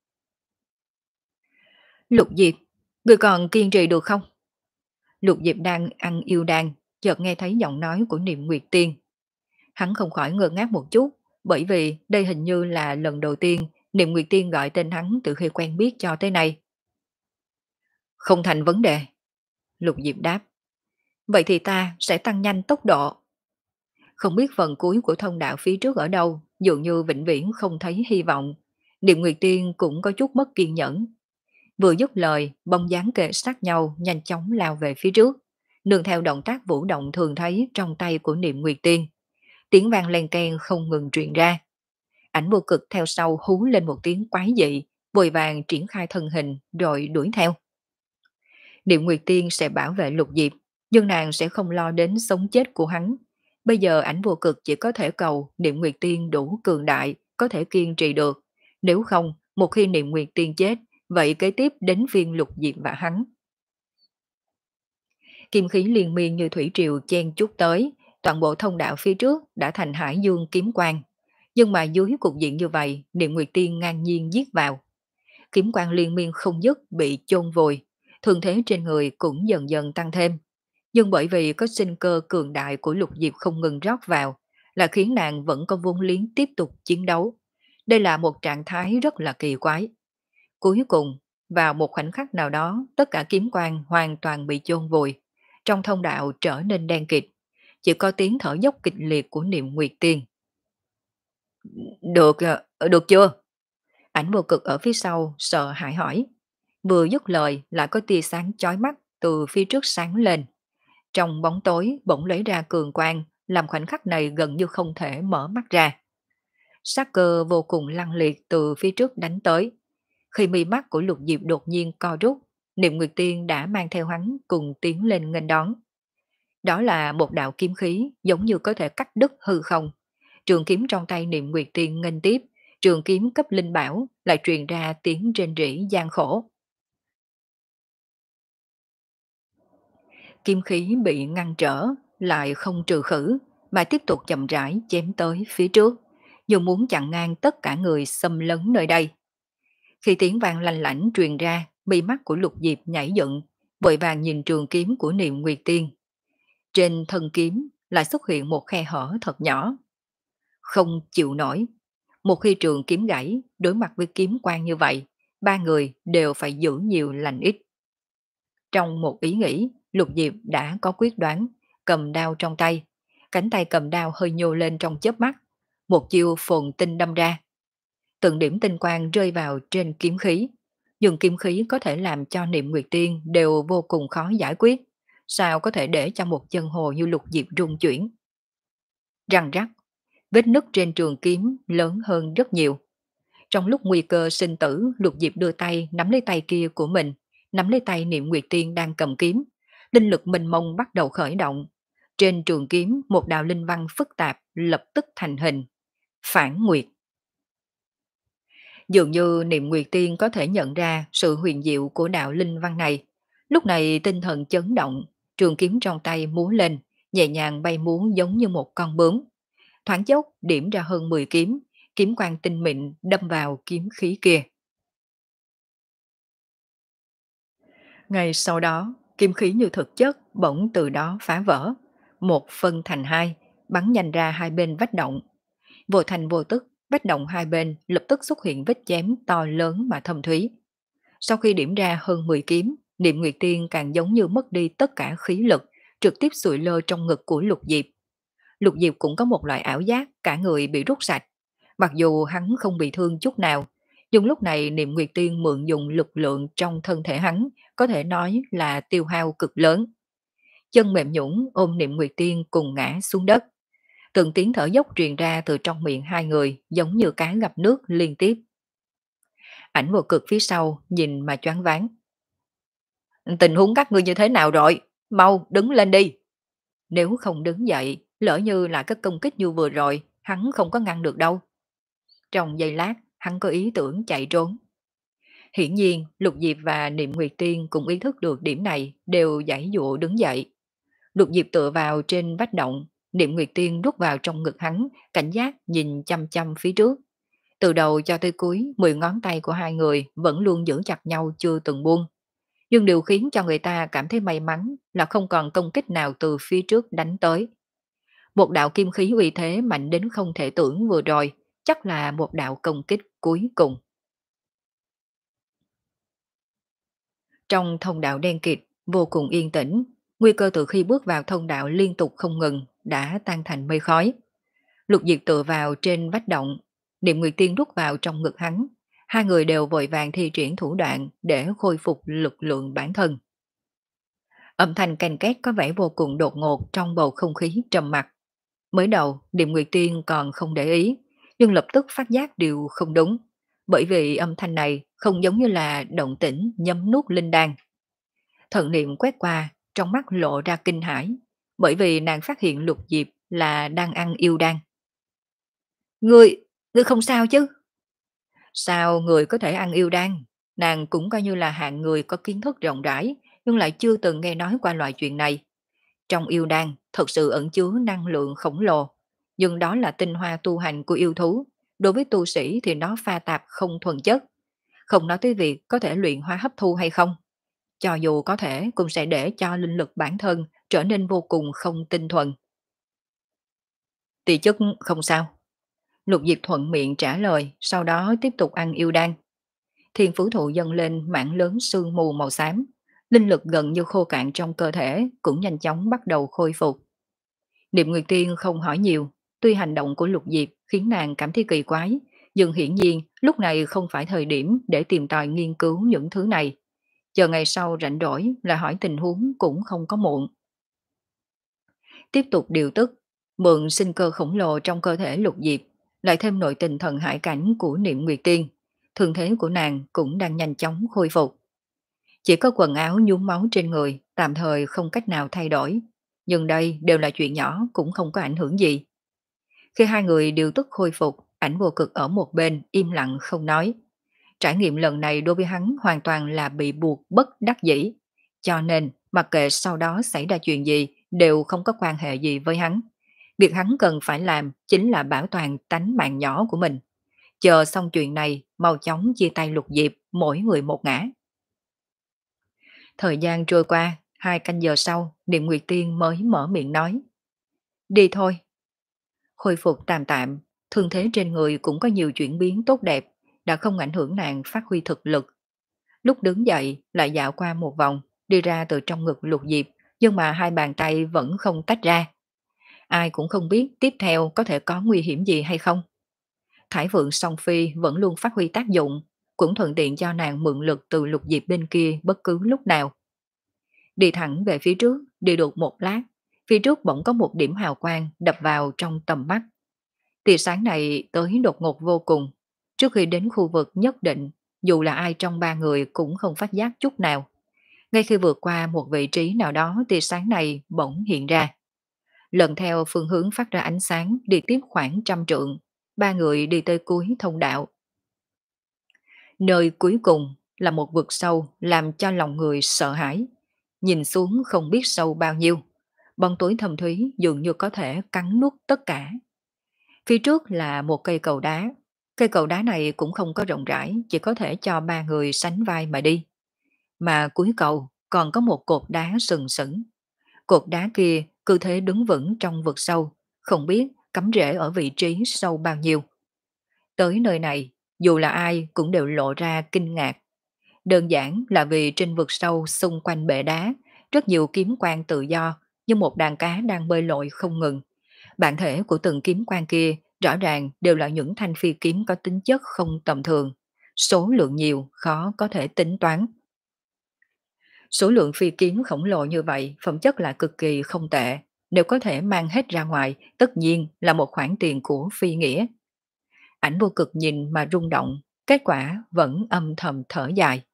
Lục Diệp, người còn kiên trì được không? Lục Diệp đang ăn yêu đan, chợt nghe thấy giọng nói của Niệm Nguyệt Tiên. Hắn không khỏi ngơ ngác một chút, bởi vì đây hình như là lần đầu tiên Niệm Nguyệt Tiên gọi tên hắn từ khi quen biết cho tới nay. Không thành vấn đề. Lục Diệp đáp. Vậy thì ta sẽ tăng nhanh tốc độ. Không biết phần cuối của thông đạo phía trước ở đâu, dường như vĩnh viễn không thấy hy vọng. Niệm Nguyệt Tiên cũng có chút mất kiên nhẫn. Vừa dứt lời, bóng dáng kề sát nhau nhanh chóng lao về phía trước, nương theo động tác vũ động thường thấy trong tay của Niệm Nguyệt Tiên. Tiếng vang len keng không ngừng truyền ra. Ảnh vô cực theo sau hú lên một tiếng quái dị, vội vàng triển khai thân hình rồi đuổi theo. Niệm Nguyệt Tiên sẽ bảo vệ Lục Diệp, nhưng nàng sẽ không lo đến sống chết của hắn. Bây giờ ảnh vô cực chỉ có thể cầu Niệm Nguyệt Tiên đủ cường đại, có thể kiên trì được. Nếu không, một khi Niệm Nguyệt Tiên chết, vậy kế tiếp đến phiên Lục Diệp và hắn. Kim khí liên miên như thủy triều chen chút tới, toàn bộ thông đạo phía trước đã thành hải dương kiếm quang. Nhưng mà dưới cục diện như vậy, Niệm Nguyệt Tiên ngang nhiên giết vào. Kiếm quang liên miên không dứt bị chôn vùi, thương thế trên người cũng dần dần tăng thêm. Nhưng bởi vì có sinh cơ cường đại của Lục Diệp không ngừng rót vào, là khiến nàng vẫn có vốn liếng tiếp tục chiến đấu. Đây là một trạng thái rất là kỳ quái. Cuối cùng, vào một khoảnh khắc nào đó, tất cả kiếm quang hoàn toàn bị chôn vùi. Trong thông đạo trở nên đen kịt, chỉ có tiếng thở dốc kịch liệt của Niệm Nguyệt Tiên. Được, ờ, được chưa? Ảnh vô cực ở phía sau sợ hãi hỏi. Vừa dứt lời lại có tia sáng chói mắt từ phía trước sáng lên. Trong bóng tối bỗng lấy ra cường quang, làm khoảnh khắc này gần như không thể mở mắt ra. Sát cơ vô cùng lăng liệt từ phía trước đánh tới. Khi mi mắt của Lục Diệp đột nhiên co rút, Niệm Nguyệt Tiên đã mang theo hắn cùng tiến lên nghênh đón. Đó là một đạo kiếm khí giống như có thể cắt đứt hư không. Trường kiếm trong tay Niệm Nguyệt Tiên nghênh tiếp, trường kiếm cấp linh bảo lại truyền ra tiếng rên rỉ gian khổ. Kim khí bị ngăn trở, lại không trừ khử, mà tiếp tục chậm rãi chém tới phía trước, như muốn chặn ngang tất cả người xâm lấn nơi đây. Khi tiếng vang lanh lảnh truyền ra, mi mắt của Lục Diệp nhảy dựng, vội vàng nhìn trường kiếm của Niệm Nguyệt Tiên. Trên thân kiếm lại xuất hiện một khe hở thật nhỏ. Không chịu nổi, một khi trường kiếm gãy, đối mặt với kiếm quang như vậy, ba người đều phải giữ nhiều lành ít. Trong một ý nghĩ, Lục Diệp đã có quyết đoán, cầm đao trong tay. Cánh tay cầm đao hơi nhô lên trong chớp mắt. Một chiêu phồn tinh đâm ra. Từng điểm tinh quang rơi vào trên kiếm khí. Dùng kiếm khí có thể làm cho Niệm Nguyệt Tiên đều vô cùng khó giải quyết. Sao có thể để cho một chân hồ như Lục Diệp rung chuyển? Răng rắc, vết nứt trên trường kiếm lớn hơn rất nhiều. Trong lúc nguy cơ sinh tử, Lục Diệp đưa tay nắm lấy tay kia của mình, nắm lấy tay Niệm Nguyệt Tiên đang cầm kiếm. Linh lực mênh mông bắt đầu khởi động. Trên trường kiếm, một đạo linh văn phức tạp lập tức thành hình. Phản Nguyệt. Dường như Niệm Nguyệt Tiên có thể nhận ra sự huyền diệu của đạo linh văn này. Lúc này tinh thần chấn động, trường kiếm trong tay múa lên, nhẹ nhàng bay múa giống như một con bướm. Thoáng chốc điểm ra hơn mười kiếm, kiếm quang tinh mịn đâm vào kiếm khí kia. Ngay sau đó, kiếm khí như thực chất bỗng từ đó phá vỡ, một phân thành hai, bắn nhanh ra hai bên vách động. Vô thành vô tức, vách động hai bên lập tức xuất hiện vết chém to lớn mà thâm thúy. Sau khi điểm ra hơn mười kiếm, Niệm Nguyệt Tiên càng giống như mất đi tất cả khí lực, trực tiếp sụi lơ trong ngực của Lục Diệp. Lục Diệp cũng có một loại ảo giác cả người bị rút sạch. Mặc dù hắn không bị thương chút nào, nhưng lúc này Niệm Nguyệt Tiên mượn dùng lực lượng trong thân thể hắn, có thể nói là tiêu hao cực lớn. Chân mềm nhũn ôm Niệm Nguyệt Tiên cùng ngã xuống đất. Từng tiếng thở dốc truyền ra từ trong miệng hai người giống như cá gặp nước liên tiếp. Ảnh vô cực phía sau nhìn mà choáng váng. Tình huống các ngươi như thế nào rồi? Mau đứng lên đi. Nếu không đứng dậy, lỡ như là cái công kích như vừa rồi, hắn không có ngăn được đâu. Trong giây lát, hắn có ý tưởng chạy trốn. Hiển nhiên, Lục Diệp và Niệm Nguyệt Tiên cũng ý thức được điểm này, đều giãy dụa đứng dậy. Lục Diệp tựa vào trên vách động, Niệm Nguyệt Tiên rút vào trong ngực hắn, cảnh giác nhìn chăm chăm phía trước. Từ đầu cho tới cuối, mười ngón tay của hai người vẫn luôn giữ chặt nhau chưa từng buông. Nhưng điều khiến cho người ta cảm thấy may mắn là không còn công kích nào từ phía trước đánh tới. Một đạo kim khí uy thế mạnh đến không thể tưởng vừa rồi, chắc là một đạo công kích cuối cùng. Trong thông đạo đen kịt, vô cùng yên tĩnh, nguy cơ từ khi bước vào thông đạo liên tục không ngừng, đã tan thành mây khói. Lục Diệp tựa vào trên vách động, Niệm Nguyệt Tiên rút vào trong ngực hắn, hai người đều vội vàng thi triển thủ đoạn để khôi phục lực lượng bản thân. Âm thanh canh két có vẻ vô cùng đột ngột trong bầu không khí trầm mặc. Mới đầu, Niệm Nguyệt Tiên còn không để ý, nhưng lập tức phát giác điều không đúng, bởi vì âm thanh này không giống như là động tĩnh nhấm nuốt linh đan. Thần niệm quét qua, trong mắt lộ ra kinh hãi, bởi vì nàng phát hiện Lục Diệp là đang ăn yêu đan. Ngươi, ngươi không sao chứ? Sao người có thể ăn yêu đan? Nàng cũng coi như là hạng người có kiến thức rộng rãi, nhưng lại chưa từng nghe nói qua loại chuyện này. Trong yêu đan thật sự ẩn chứa năng lượng khổng lồ, nhưng đó là tinh hoa tu hành của yêu thú. Đối với tu sĩ thì nó pha tạp không thuần chất. Không nói tới việc có thể luyện hóa hấp thu hay không. Cho dù có thể cũng sẽ để cho linh lực bản thân trở nên vô cùng không tinh thuần. Tỳ chức không sao. Lục Diệp thuận miệng trả lời, sau đó tiếp tục ăn yêu đan. Thiên phú thụ dâng lên mảng lớn sương mù màu xám. Linh lực gần như khô cạn trong cơ thể cũng nhanh chóng bắt đầu khôi phục. Niệm Nguyệt Tiên không hỏi nhiều, tuy hành động của Lục Diệp khiến nàng cảm thấy kỳ quái, nhưng hiển nhiên lúc này không phải thời điểm để tìm tòi nghiên cứu những thứ này. Chờ ngày sau rảnh rỗi là hỏi tình huống cũng không có muộn. Tiếp tục điều tức, mượn sinh cơ khổng lồ trong cơ thể Lục Diệp, lại thêm nội tình thần hải cảnh của Niệm Nguyệt Tiên, thương thế của nàng cũng đang nhanh chóng khôi phục. Chỉ có quần áo nhuốm máu trên người, tạm thời không cách nào thay đổi, nhưng đây đều là chuyện nhỏ cũng không có ảnh hưởng gì. Khi hai người điều tức khôi phục, Ảnh Vô Cực ở một bên im lặng không nói. Trải nghiệm lần này đối với hắn hoàn toàn là bị buộc bất đắc dĩ, cho nên mặc kệ sau đó xảy ra chuyện gì đều không có quan hệ gì với hắn. Việc hắn cần phải làm chính là bảo toàn tánh mạng nhỏ của mình. Chờ xong chuyện này, mau chóng chia tay Lục Diệp, mỗi người một ngã. Thời gian trôi qua, hai canh giờ sau, Niệm Nguyệt Tiên mới mở miệng nói. Đi thôi. Khôi phục tạm tạm, thương thế trên người cũng có nhiều chuyển biến tốt đẹp, đã không ảnh hưởng nàng phát huy thực lực. Lúc đứng dậy, lại dạo qua một vòng, đi ra từ trong ngực Lục Diệp, nhưng mà hai bàn tay vẫn không tách ra. Ai cũng không biết tiếp theo có thể có nguy hiểm gì hay không. Thải Phượng Song Phi vẫn luôn phát huy tác dụng, cũng thuận tiện cho nàng mượn lực từ Lục Diệp bên kia bất cứ lúc nào. Đi thẳng về phía trước, đi được một lát, phía trước bỗng có một điểm hào quang đập vào trong tầm mắt. Tia sáng này tới đột ngột vô cùng, trước khi đến khu vực nhất định, dù là ai trong ba người cũng không phát giác chút nào. Ngay khi vượt qua một vị trí nào đó, tia sáng này bỗng hiện ra. Lần theo phương hướng phát ra ánh sáng đi tiếp khoảng trăm trượng, ba người đi tới cuối thông đạo. Nơi cuối cùng là một vực sâu làm cho lòng người sợ hãi. Nhìn xuống không biết sâu bao nhiêu. Bóng tối thâm thúy dường như có thể cắn nuốt tất cả. Phía trước là một cây cầu đá. Cây cầu đá này cũng không có rộng rãi, chỉ có thể cho ba người sánh vai mà đi. Mà cuối cầu còn có một cột đá sừng sững. Cột đá kia cứ thế đứng vững trong vực sâu, không biết cắm rễ ở vị trí sâu bao nhiêu. Tới nơi này, dù là ai cũng đều lộ ra kinh ngạc. Đơn giản là vì trên vực sâu xung quanh bệ đá, rất nhiều kiếm quang tự do, như một đàn cá đang bơi lội không ngừng. Bản thể của từng kiếm quang kia rõ ràng đều là những thanh phi kiếm có tính chất không tầm thường. Số lượng nhiều, khó có thể tính toán. Số lượng phi kiếm khổng lồ như vậy, phẩm chất là cực kỳ không tệ. Nếu có thể mang hết ra ngoài, tất nhiên là một khoản tiền của phi nghĩa. Ảnh vô cực nhìn mà rung động, kết quả vẫn âm thầm thở dài.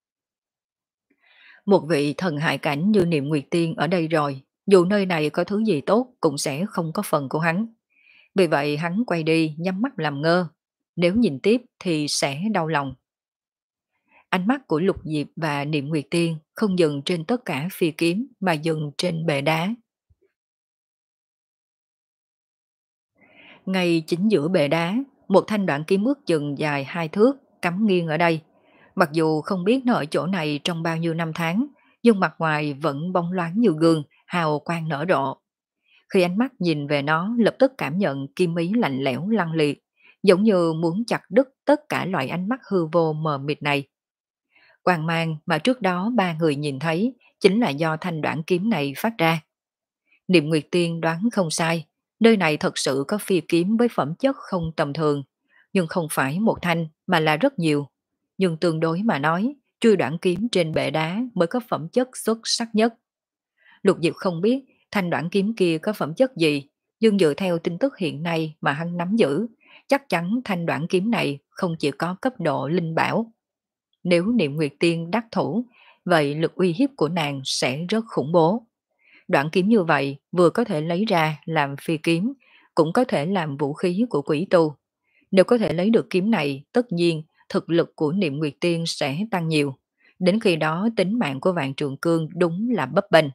Một vị thần hại cảnh như Niệm Nguyệt Tiên ở đây rồi, dù nơi này có thứ gì tốt cũng sẽ không có phần của hắn. Vì vậy hắn quay đi nhắm mắt làm ngơ, nếu nhìn tiếp thì sẽ đau lòng. Ánh mắt của Lục Diệp và Niệm Nguyệt Tiên không dừng trên tất cả phi kiếm mà dừng trên bệ đá. Ngay chính giữa bệ đá, một thanh đoạn kiếm ước chừng dài hai thước cắm nghiêng ở đây. Mặc dù không biết nó ở chỗ này trong bao nhiêu năm tháng, nhưng mặt ngoài vẫn bóng loáng như gương, hào quang nở rộ. Khi ánh mắt nhìn về nó, lập tức cảm nhận kim ý lạnh lẽo lăng liệt, giống như muốn chặt đứt tất cả loại ánh mắt hư vô mờ mịt này. Quang mang mà trước đó ba người nhìn thấy chính là do thanh đoạn kiếm này phát ra. Niệm Nguyệt Tiên đoán không sai, nơi này thật sự có phi kiếm với phẩm chất không tầm thường, nhưng không phải một thanh mà là rất nhiều. Nhưng tương đối mà nói, chui đoạn kiếm trên bệ đá mới có phẩm chất xuất sắc nhất. Lục Diệp không biết thanh đoạn kiếm kia có phẩm chất gì, nhưng dựa theo tin tức hiện nay mà hắn nắm giữ, chắc chắn thanh đoạn kiếm này không chỉ có cấp độ linh bảo. Nếu Niệm Nguyệt Tiên đắc thủ, vậy lực uy hiếp của nàng sẽ rất khủng bố. Đoạn kiếm như vậy vừa có thể lấy ra làm phi kiếm, cũng có thể làm vũ khí của quỷ tu. Nếu có thể lấy được kiếm này, tất nhiên thực lực của Niệm Nguyệt Tiên sẽ tăng nhiều. Đến khi đó tính mạng của Vạn Trường Cương đúng là bấp bênh.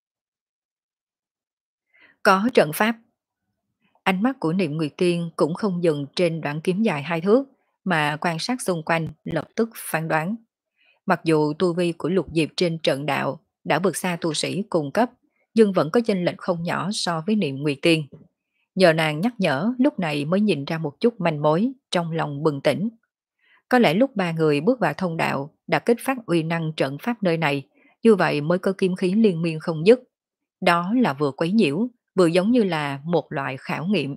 Có trận pháp. Ánh mắt của Niệm Nguyệt Tiên cũng không dừng trên đoạn kiếm dài hai thước, mà quan sát xung quanh lập tức phán đoán. Mặc dù tu vi của Lục Diệp trên trận đạo đã vượt xa tu sĩ cùng cấp, nhưng vẫn có chênh lệch không nhỏ so với Niệm Nguyệt Tiên. Nhờ nàng nhắc nhở, lúc này mới nhìn ra một chút manh mối, trong lòng bừng tỉnh. Có lẽ lúc ba người bước vào thông đạo đã kích phát uy năng trận pháp nơi này, như vậy mới có kiếm khí liên miên không dứt. Đó là vừa quấy nhiễu, vừa giống như là một loại khảo nghiệm.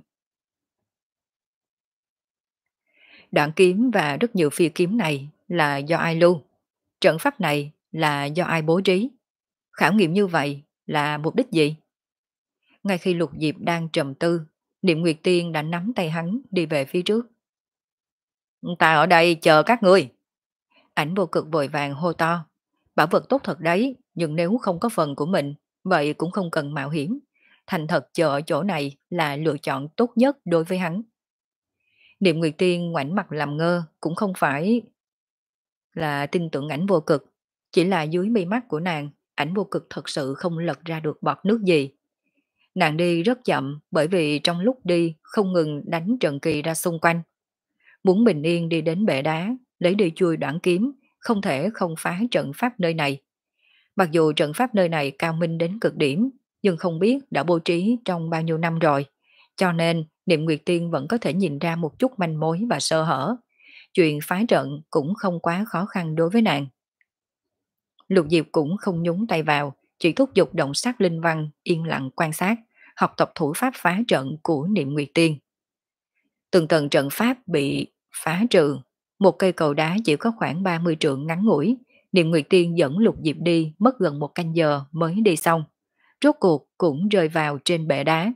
Đoạn kiếm và rất nhiều phi kiếm này là do ai lưu? Trận pháp này là do ai bố trí? Khảo nghiệm như vậy là mục đích gì? Ngay khi Lục Diệp đang trầm tư, Niệm Nguyệt Tiên đã nắm tay hắn đi về phía trước. Ta ở đây chờ các ngươi. Ảnh vô cực vội vàng hô to. Bảo vật tốt thật đấy, nhưng nếu không có phần của mình, vậy cũng không cần mạo hiểm. Thành thật chờ ở chỗ này là lựa chọn tốt nhất đối với hắn. Niệm Nguyệt Tiên ngoảnh mặt làm ngơ, cũng không phải là tin tưởng ảnh vô cực. Chỉ là dưới mi mắt của nàng, ảnh vô cực thật sự không lật ra được bọt nước gì. Nàng đi rất chậm bởi vì trong lúc đi không ngừng đánh trận kỳ ra xung quanh. Muốn bình yên đi đến bệ đá, lấy đi chui đoạn kiếm, không thể không phá trận pháp nơi này. Mặc dù trận pháp nơi này cao minh đến cực điểm, nhưng không biết đã bố trí trong bao nhiêu năm rồi. Cho nên, Niệm Nguyệt Tiên vẫn có thể nhìn ra một chút manh mối và sơ hở. Chuyện phá trận cũng không quá khó khăn đối với nàng. Lục Diệp cũng không nhúng tay vào, chỉ thúc giục động sát linh văn yên lặng quan sát, học tập thủ pháp phá trận của Niệm Nguyệt Tiên. Từng tầng trận pháp bị phá trừ, một cây cầu đá chỉ có khoảng ba mươi trượng ngắn ngủi, Niệm Nguyệt Tiên dẫn Lục Diệp đi mất gần một canh giờ mới đi xong, rốt cuộc cũng rơi vào trên bệ đá.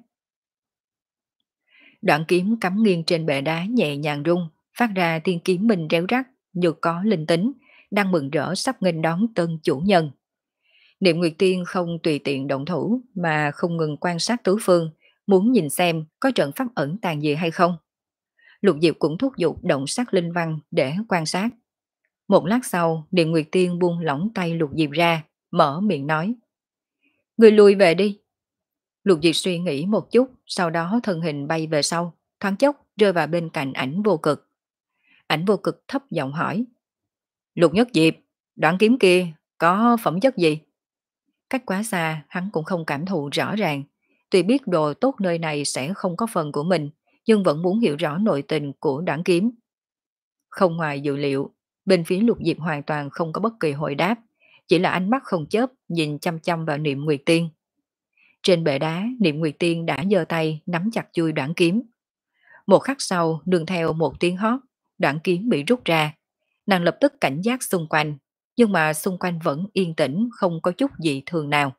Đoạn kiếm cắm nghiêng trên bệ đá nhẹ nhàng rung, phát ra tiếng kiếm minh réo rắt như có linh tính, đang mừng rỡ sắp nghênh đón tân chủ nhân. Niệm Nguyệt Tiên không tùy tiện động thủ mà không ngừng quan sát tứ phương, muốn nhìn xem có trận pháp ẩn tàng gì hay không. Lục Diệp cũng thúc giục động sát linh văn để quan sát. Một lát sau, Niệm Nguyệt Tiên buông lỏng tay Lục Diệp ra, mở miệng nói: "Người lùi về đi." Lục Diệp suy nghĩ một chút, sau đó thân hình bay về sau, thoáng chốc rơi vào bên cạnh Ảnh Vô Cực. Ảnh Vô Cực thấp giọng hỏi: "Lục Nhất Diệp, đoạn kiếm kia có phẩm chất gì?" Cách quá xa, hắn cũng không cảm thụ rõ ràng. Tuy biết đồ tốt nơi này sẽ không có phần của mình, nhưng vẫn muốn hiểu rõ nội tình của đoạn kiếm. Không ngoài dự liệu, bên phía Lục Diệp hoàn toàn không có bất kỳ hồi đáp, chỉ là ánh mắt không chớp nhìn chăm chăm vào Niệm Nguyệt Tiên. Trên bệ đá, Niệm Nguyệt Tiên đã giơ tay nắm chặt chui đoạn kiếm. Một khắc sau, nương theo một tiếng hót, đoạn kiếm bị rút ra. Nàng lập tức cảnh giác xung quanh, nhưng mà xung quanh vẫn yên tĩnh, không có chút gì thường nào.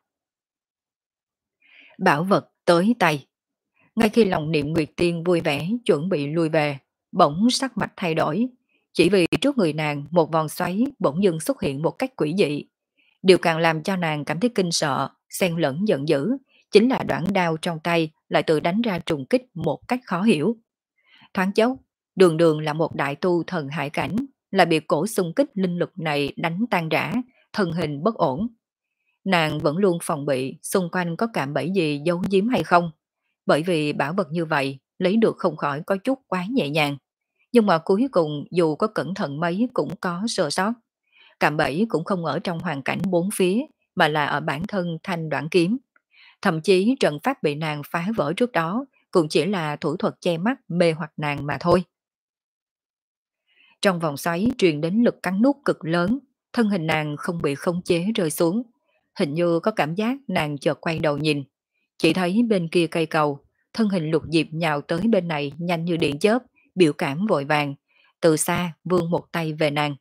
Bảo vật tới tay. Ngay khi lòng Niệm Nguyệt Tiên vui vẻ chuẩn bị lui về, bỗng sắc mặt thay đổi. Chỉ vì trước người nàng một vòng xoáy bỗng dưng xuất hiện một cách quỷ dị. Điều càng làm cho nàng cảm thấy kinh sợ, xen lẫn giận dữ, chính là đoạn đao trong tay lại tự đánh ra trùng kích một cách khó hiểu. Thoáng chốc, đường đường là một đại tu thần hải cảnh, lại bị cổ xung kích linh lực này đánh tan rã, thân hình bất ổn. Nàng vẫn luôn phòng bị xung quanh có cạm bẫy gì giấu giếm hay không, bởi vì bảo vật như vậy lấy được không khỏi có chút quá nhẹ nhàng. Nhưng mà cuối cùng dù có cẩn thận mấy cũng có sơ sót. Cạm bẫy cũng không ở trong hoàn cảnh bốn phía, mà là ở bản thân thanh đoạn kiếm. Thậm chí trận pháp bị nàng phá vỡ trước đó cũng chỉ là thủ thuật che mắt mê hoặc nàng mà thôi. Trong vòng xoáy truyền đến lực cắn nút cực lớn, thân hình nàng không bị khống chế rơi xuống. Hình như có cảm giác nàng chợt quay đầu nhìn, chỉ thấy bên kia cây cầu, thân hình Lục Diệp nhào tới bên này nhanh như điện chớp, biểu cảm vội vàng, từ xa vươn một tay về nàng.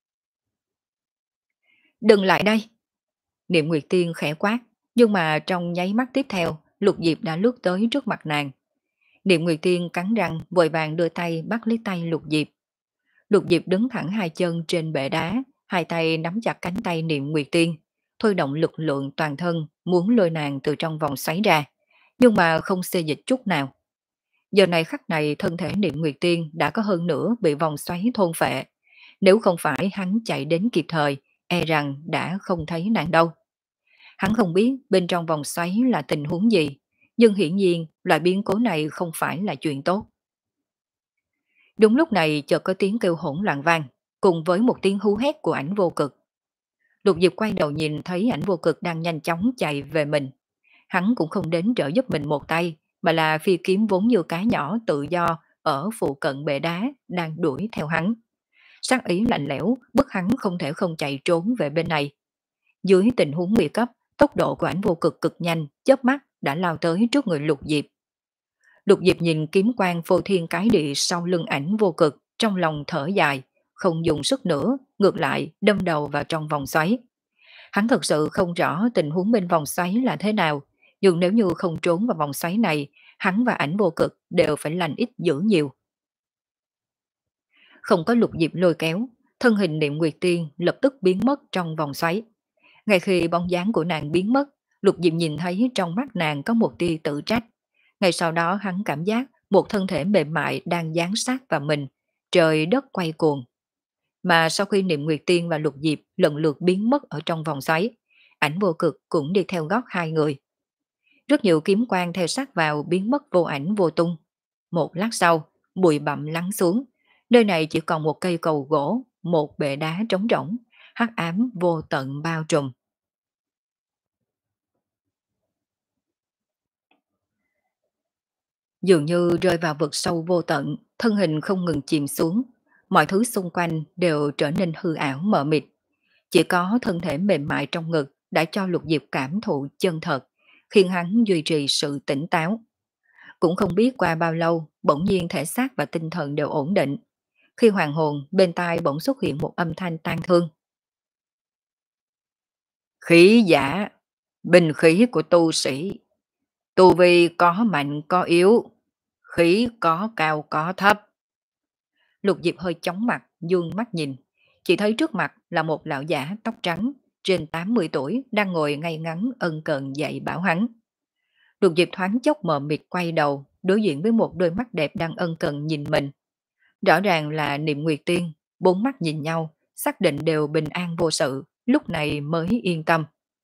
"Đừng lại đây!" Niệm Nguyệt Tiên khẽ quát, nhưng mà trong nháy mắt tiếp theo, Lục Diệp đã lướt tới trước mặt nàng. Niệm Nguyệt Tiên cắn răng vội vàng đưa tay bắt lấy tay Lục Diệp. Lục Diệp đứng thẳng hai chân trên bệ đá, hai tay nắm chặt cánh tay Niệm Nguyệt Tiên, thôi động lực lượng toàn thân muốn lôi nàng từ trong vòng xoáy ra, nhưng mà không xê dịch chút nào. Giờ này khắc này thân thể Niệm Nguyệt Tiên đã có hơn nữa bị vòng xoáy thôn phệ. Nếu không phải hắn chạy đến kịp thời, e rằng đã không thấy nàng đâu. Hắn không biết bên trong vòng xoáy là tình huống gì, nhưng hiển nhiên loại biến cố này không phải là chuyện tốt. Đúng lúc này chợt có tiếng kêu hỗn loạn vang, cùng với một tiếng hú hét của Ảnh Vô Cực. Lục Diệp quay đầu nhìn thấy Ảnh Vô Cực đang nhanh chóng chạy về mình. Hắn cũng không đến trợ giúp mình một tay, mà là phi kiếm vốn như cá nhỏ tự do ở phụ cận bệ đá đang đuổi theo hắn. Sát ý lạnh lẽo, bức hắn không thể không chạy trốn về bên này. Dưới tình huống nguy cấp, tốc độ của Ảnh Vô Cực cực nhanh, chớp mắt đã lao tới trước người Lục Diệp. Lục Diệp nhìn kiếm quang phô thiên cái địa sau lưng Ảnh Vô Cực, trong lòng thở dài, không dùng sức nữa, ngược lại đâm đầu vào trong vòng xoáy. Hắn thật sự không rõ tình huống bên vòng xoáy là thế nào, nhưng nếu như không trốn vào vòng xoáy này, hắn và Ảnh Vô Cực đều phải lành ít dữ nhiều. Không có Lục Diệp lôi kéo, thân hình Niệm Nguyệt Tiên lập tức biến mất trong vòng xoáy. Ngay khi bóng dáng của nàng biến mất, Lục Diệp nhìn thấy trong mắt nàng có một tia tự trách. Ngay sau đó hắn cảm giác một thân thể mềm mại đang dán sát vào mình, trời đất quay cuồng. Mà sau khi Niệm Nguyệt Tiên và Lục Diệp lần lượt biến mất ở trong vòng xoáy, Ảnh Vô Cực cũng đi theo gót hai người. Rất nhiều kiếm quang theo sát vào biến mất vô ảnh vô tung. Một lát sau, bụi bặm lắng xuống, nơi này chỉ còn một cây cầu gỗ, một bệ đá trống rỗng, hắc ám vô tận bao trùm. Dường như rơi vào vực sâu vô tận, thân hình không ngừng chìm xuống, mọi thứ xung quanh đều trở nên hư ảo mờ mịt. Chỉ có thân thể mềm mại trong ngực đã cho Lục Diệp cảm thụ chân thật, khiến hắn duy trì sự tỉnh táo. Cũng không biết qua bao lâu, bỗng nhiên thể xác và tinh thần đều ổn định. Khi hoàn hồn, bên tai bỗng xuất hiện một âm thanh tang thương. Khí giả, binh khí của tu sĩ. Tu vi có mạnh có yếu, khí có cao có thấp. Lục Diệp hơi chóng mặt, dương mắt nhìn. Chỉ thấy trước mặt là một lão giả tóc trắng, trên tám mươi tuổi, đang ngồi ngay ngắn ân cần dạy bảo hắn. Lục Diệp thoáng chốc mờ mịt quay đầu, đối diện với một đôi mắt đẹp đang ân cần nhìn mình. Rõ ràng là Niệm Nguyệt Tiên, bốn mắt nhìn nhau, xác định đều bình an vô sự, lúc này mới yên tâm.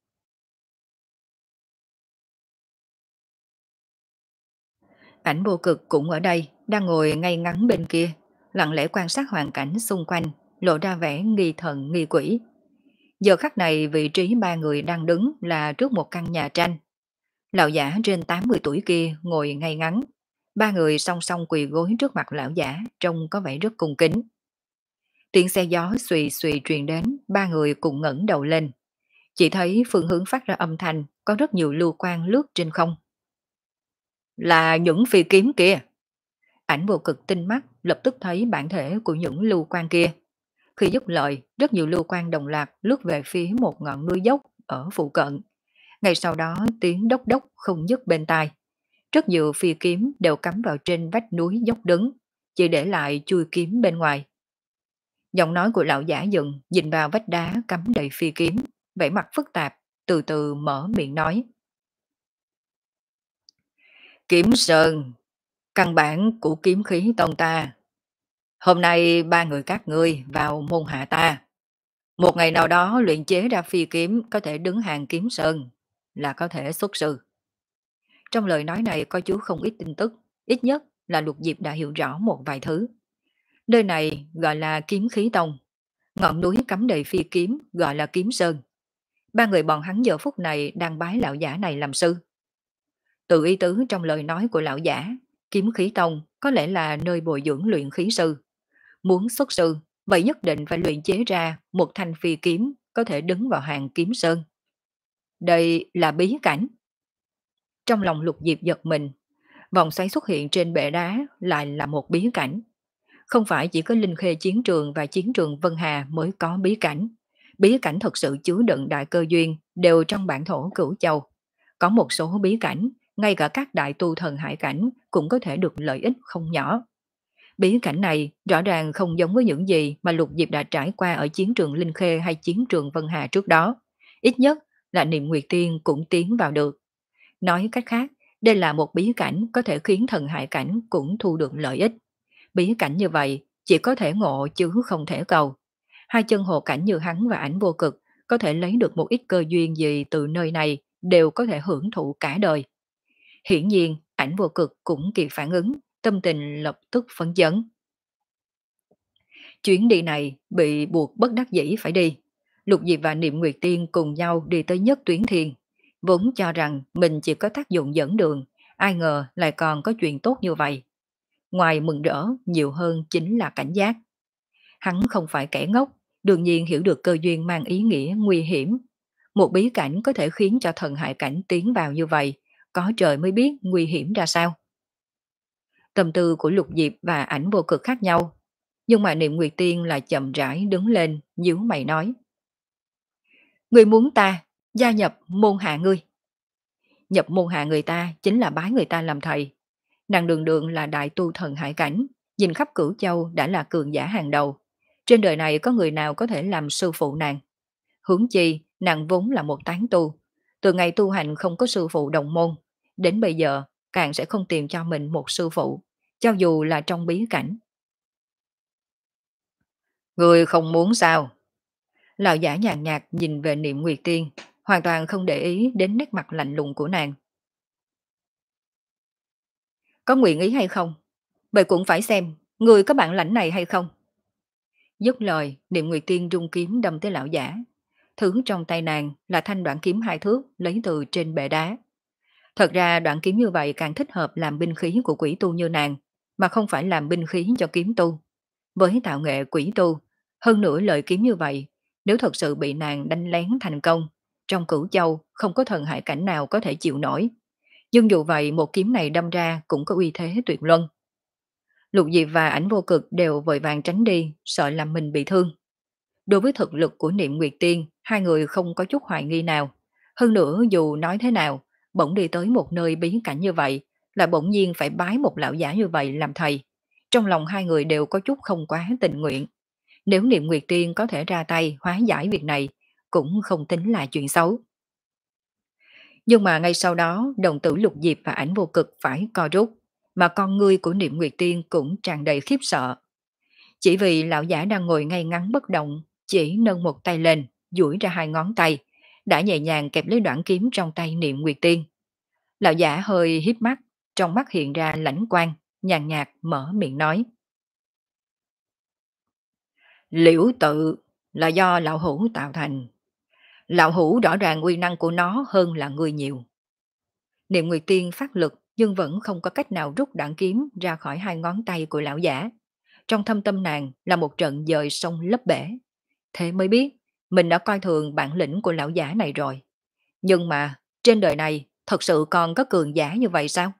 Ảnh Vô Cực cũng ở đây, đang ngồi ngay ngắn bên kia, lặng lẽ quan sát hoàn cảnh xung quanh, lộ ra vẻ nghi thần nghi quỷ. Giờ khắc này vị trí ba người đang đứng là trước một căn nhà tranh. Lão giả trên tám mươi tuổi kia ngồi ngay ngắn, ba người song song quỳ gối trước mặt lão giả, trông có vẻ rất cung kính. Tiếng xe gió xùy xùy truyền đến, ba người cùng ngẩng đầu lên. Chỉ thấy phương hướng phát ra âm thanh, có rất nhiều lưu quang lướt trên không. Là những phi kiếm kia. Ảnh Vô Cực tinh mắt, lập tức thấy bản thể của những lưu quang kia. Khi dứt lời, rất nhiều lưu quang đồng loạt lướt về phía một ngọn núi dốc ở phụ cận. Ngay sau đó tiếng đốc đốc không dứt bên tai. Rất nhiều phi kiếm đều cắm vào trên vách núi dốc đứng, chỉ để lại chui kiếm bên ngoài. Giọng nói của lão giả dừng, nhìn vào vách đá cắm đầy phi kiếm, vẻ mặt phức tạp, từ từ mở miệng nói. Kiếm Sơn, căn bản của kiếm khí tông ta. Hôm nay ba người các ngươi vào môn hạ ta. Một ngày nào đó luyện chế ra phi kiếm có thể đứng hàng Kiếm Sơn, là có thể xuất sư. Trong lời nói này có chứa không ít tin tức, ít nhất là Lục Diệp đã hiểu rõ một vài thứ. Nơi này gọi là Kiếm Khí Tông, ngọn núi cắm đầy phi kiếm gọi là Kiếm Sơn. Ba người bọn hắn giờ phút này đang bái lão giả này làm sư. Từ ý tứ trong lời nói của lão giả, Kiếm Khí Tông có lẽ là nơi bồi dưỡng luyện khí sư. Muốn xuất sư, vậy nhất định phải luyện chế ra một thanh phi kiếm có thể đứng vào hàng Kiếm Sơn. Đây là bí cảnh. Trong lòng Lục Diệp giật mình, vòng xoáy xuất hiện trên bệ đá lại là một bí cảnh. Không phải chỉ có Linh Khê Chiến Trường và Chiến Trường Vân Hà mới có bí cảnh. Bí cảnh thật sự chứa đựng đại cơ duyên đều trong bản thổ Cửu Châu. Có một số bí cảnh, ngay cả các đại tu thần hải cảnh cũng có thể được lợi ích không nhỏ. Bí cảnh này rõ ràng không giống với những gì mà Lục Diệp đã trải qua ở Chiến Trường Linh Khê hay Chiến Trường Vân Hà trước đó. Ít nhất là Niệm Nguyệt Tiên cũng tiến vào được. Nói cách khác, đây là một bí cảnh có thể khiến thần hải cảnh cũng thu được lợi ích. Bí cảnh như vậy chỉ có thể ngộ chứ không thể cầu. Hai chân hồ cảnh như hắn và Ảnh Vô Cực có thể lấy được một ít cơ duyên gì từ nơi này đều có thể hưởng thụ cả đời. Hiển nhiên, Ảnh Vô Cực cũng kịp phản ứng, tâm tình lập tức phấn chấn. Chuyến đi này bị buộc bất đắc dĩ phải đi. Lục Diệp và Niệm Nguyệt Tiên cùng nhau đi tới Nhất Tuyến Thiên. Vốn cho rằng mình chỉ có tác dụng dẫn đường, ai ngờ lại còn có chuyện tốt như vậy. Ngoài mừng rỡ, nhiều hơn chính là cảnh giác. Hắn không phải kẻ ngốc, đương nhiên hiểu được cơ duyên mang ý nghĩa nguy hiểm. Một bí cảnh có thể khiến cho thần hại cảnh tiến vào như vậy, có trời mới biết nguy hiểm ra sao. Tâm tư của Lục Diệp và Ảnh Vô Cực khác nhau, nhưng mà Niệm Nguyệt Tiên là chậm rãi đứng lên, nhíu mày nói. Ngươi muốn ta gia nhập môn hạ ngươi. Nhập môn hạ người ta chính là bái người ta làm thầy. Nàng đường đường là đại tu thần hải cảnh, nhìn khắp Cửu Châu đã là cường giả hàng đầu. Trên đời này có người nào có thể làm sư phụ nàng? Huống chi, nàng vốn là một tán tu. Từ ngày tu hành không có sư phụ đồng môn, đến bây giờ càng sẽ không tìm cho mình một sư phụ, cho dù là trong bí cảnh. Người không muốn sao? Lão giả nhàn nhạt nhìn về Niệm Nguyệt Tiên, hoàn toàn không để ý đến nét mặt lạnh lùng của nàng. Có nguyện ý hay không? Vậy cũng phải xem, người có bản lãnh này hay không? Dứt lời, Niệm Nguyệt Tiên rung kiếm đâm tới lão giả. Thứ trong tay nàng là thanh đoạn kiếm hai thước lấy từ trên bệ đá. Thật ra đoạn kiếm như vậy càng thích hợp làm binh khí của quỷ tu như nàng, mà không phải làm binh khí cho kiếm tu. Với tạo nghệ quỷ tu, hơn nữa lợi kiếm như vậy, Nếu thật sự bị nàng đánh lén thành công, trong Cửu Châu không có thần hải cảnh nào có thể chịu nổi. Nhưng dù vậy một kiếm này đâm ra cũng có uy thế tuyệt luân. Lục Diệp và Ảnh Vô Cực đều vội vàng tránh đi, sợ làm mình bị thương. Đối với thực lực của Niệm Nguyệt Tiên, hai người không có chút hoài nghi nào. Hơn nữa dù nói thế nào, bỗng đi tới một nơi bí cảnh như vậy, là bỗng nhiên phải bái một lão giả như vậy làm thầy. Trong lòng hai người đều có chút không quá tình nguyện. Nếu Niệm Nguyệt Tiên có thể ra tay hóa giải việc này, cũng không tính là chuyện xấu. Nhưng mà ngay sau đó, đồng tử Lục Diệp và Ảnh Vô Cực phải co rút, mà con ngươi của Niệm Nguyệt Tiên cũng tràn đầy khiếp sợ. Chỉ vì lão giả đang ngồi ngay ngắn bất động, chỉ nâng một tay lên, duỗi ra hai ngón tay, đã nhẹ nhàng kẹp lấy đoạn kiếm trong tay Niệm Nguyệt Tiên. Lão giả hơi híp mắt, trong mắt hiện ra lãnh quang, nhàn nhạt mở miệng nói. Liễu tự là do lão hữu tạo thành. Lão hữu rõ ràng uy năng của nó hơn là người nhiều. Niệm Nguyệt Tiên phát lực nhưng vẫn không có cách nào rút đoạn kiếm ra khỏi hai ngón tay của lão giả. Trong thâm tâm nàng là một trận dời sông lấp bể. Thế mới biết mình đã coi thường bản lĩnh của lão giả này rồi. Nhưng mà trên đời này thật sự còn có cường giả như vậy sao?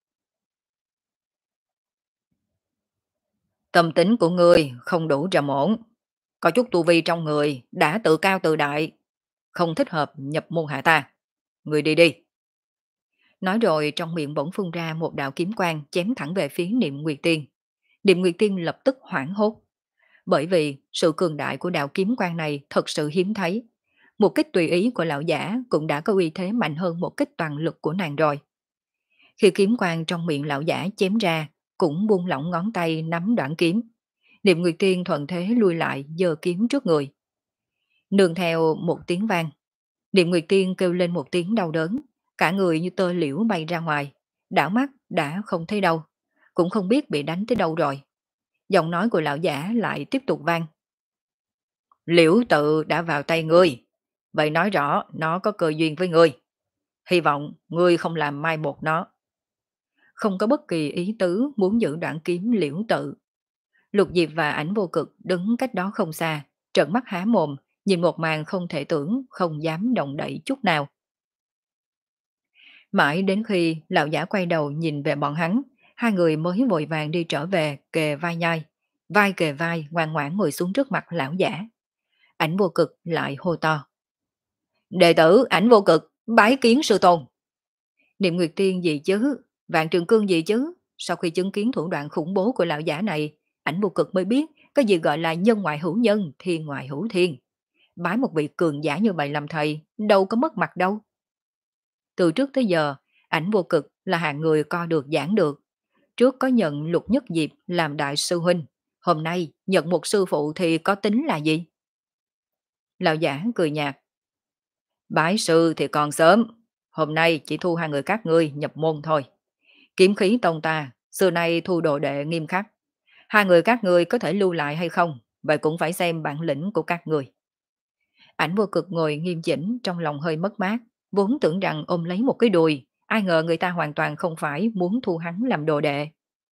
Tâm tính của ngươi không đủ trầm ổn. Có chút tu vi trong người đã tự cao tự đại. Không thích hợp nhập môn hạ ta. Ngươi đi đi. Nói rồi trong miệng bỗng phun ra một đạo kiếm quang chém thẳng về phía Niệm Nguyệt Tiên. Niệm Nguyệt Tiên lập tức hoảng hốt. Bởi vì sự cường đại của đạo kiếm quang này thật sự hiếm thấy. Một kích tùy ý của lão giả cũng đã có uy thế mạnh hơn một kích toàn lực của nàng rồi. Khi kiếm quang trong miệng lão giả chém ra, cũng buông lỏng ngón tay nắm đoạn kiếm. Niệm Nguyệt Tiên thuận thế lui lại giơ kiếm trước người. Nương theo một tiếng vang, Niệm Nguyệt Tiên kêu lên một tiếng đau đớn, cả người như tơ liễu bay ra ngoài, đảo mắt đã không thấy đâu, cũng không biết bị đánh tới đâu rồi. Giọng nói của lão giả lại tiếp tục vang. Liễu tự đã vào tay ngươi, vậy nói rõ nó có cơ duyên với ngươi. Hy vọng ngươi không làm mai một nó. Không có bất kỳ ý tứ muốn giữ đoạn kiếm liễu tự. Lục Diệp và Ảnh Vô Cực đứng cách đó không xa, trợn mắt há mồm, nhìn một màn không thể tưởng, không dám động đậy chút nào. Mãi đến khi lão giả quay đầu nhìn về bọn hắn, hai người mới vội vàng đi trở về kề vai nhai, vai kề vai ngoan ngoãn ngồi xuống trước mặt lão giả. Ảnh Vô Cực lại hô to. Đệ tử Ảnh Vô Cực, bái kiến sư tôn. Niệm Nguyệt Tiên gì chứ, Vạn Trường Cương gì chứ. Sau khi chứng kiến thủ đoạn khủng bố của lão giả này, Ảnh Vô Cực mới biết cái gì gọi là nhân ngoại hữu nhân, thiên ngoại hữu thiên. Bái một vị cường giả như vậy làm thầy, đâu có mất mặt đâu. Từ trước tới giờ, Ảnh Vô Cực là hạng người co được giảng được. Trước có nhận Lục Nhất Diệp làm đại sư huynh, hôm nay nhận một sư phụ thì có tính là gì? Lão giả cười nhạt. Bái sư thì còn sớm, hôm nay chỉ thu hai người các ngươi nhập môn thôi. Kiếm khí tông ta, xưa nay thu đồ đệ nghiêm khắc. Hai người các ngươi có thể lưu lại hay không, vậy cũng phải xem bản lĩnh của các ngươi. Ảnh Vô Cực ngồi nghiêm chỉnh, trong lòng hơi mất mát, vốn tưởng rằng ôm lấy một cái đùi, ai ngờ người ta hoàn toàn không phải muốn thu hắn làm đồ đệ.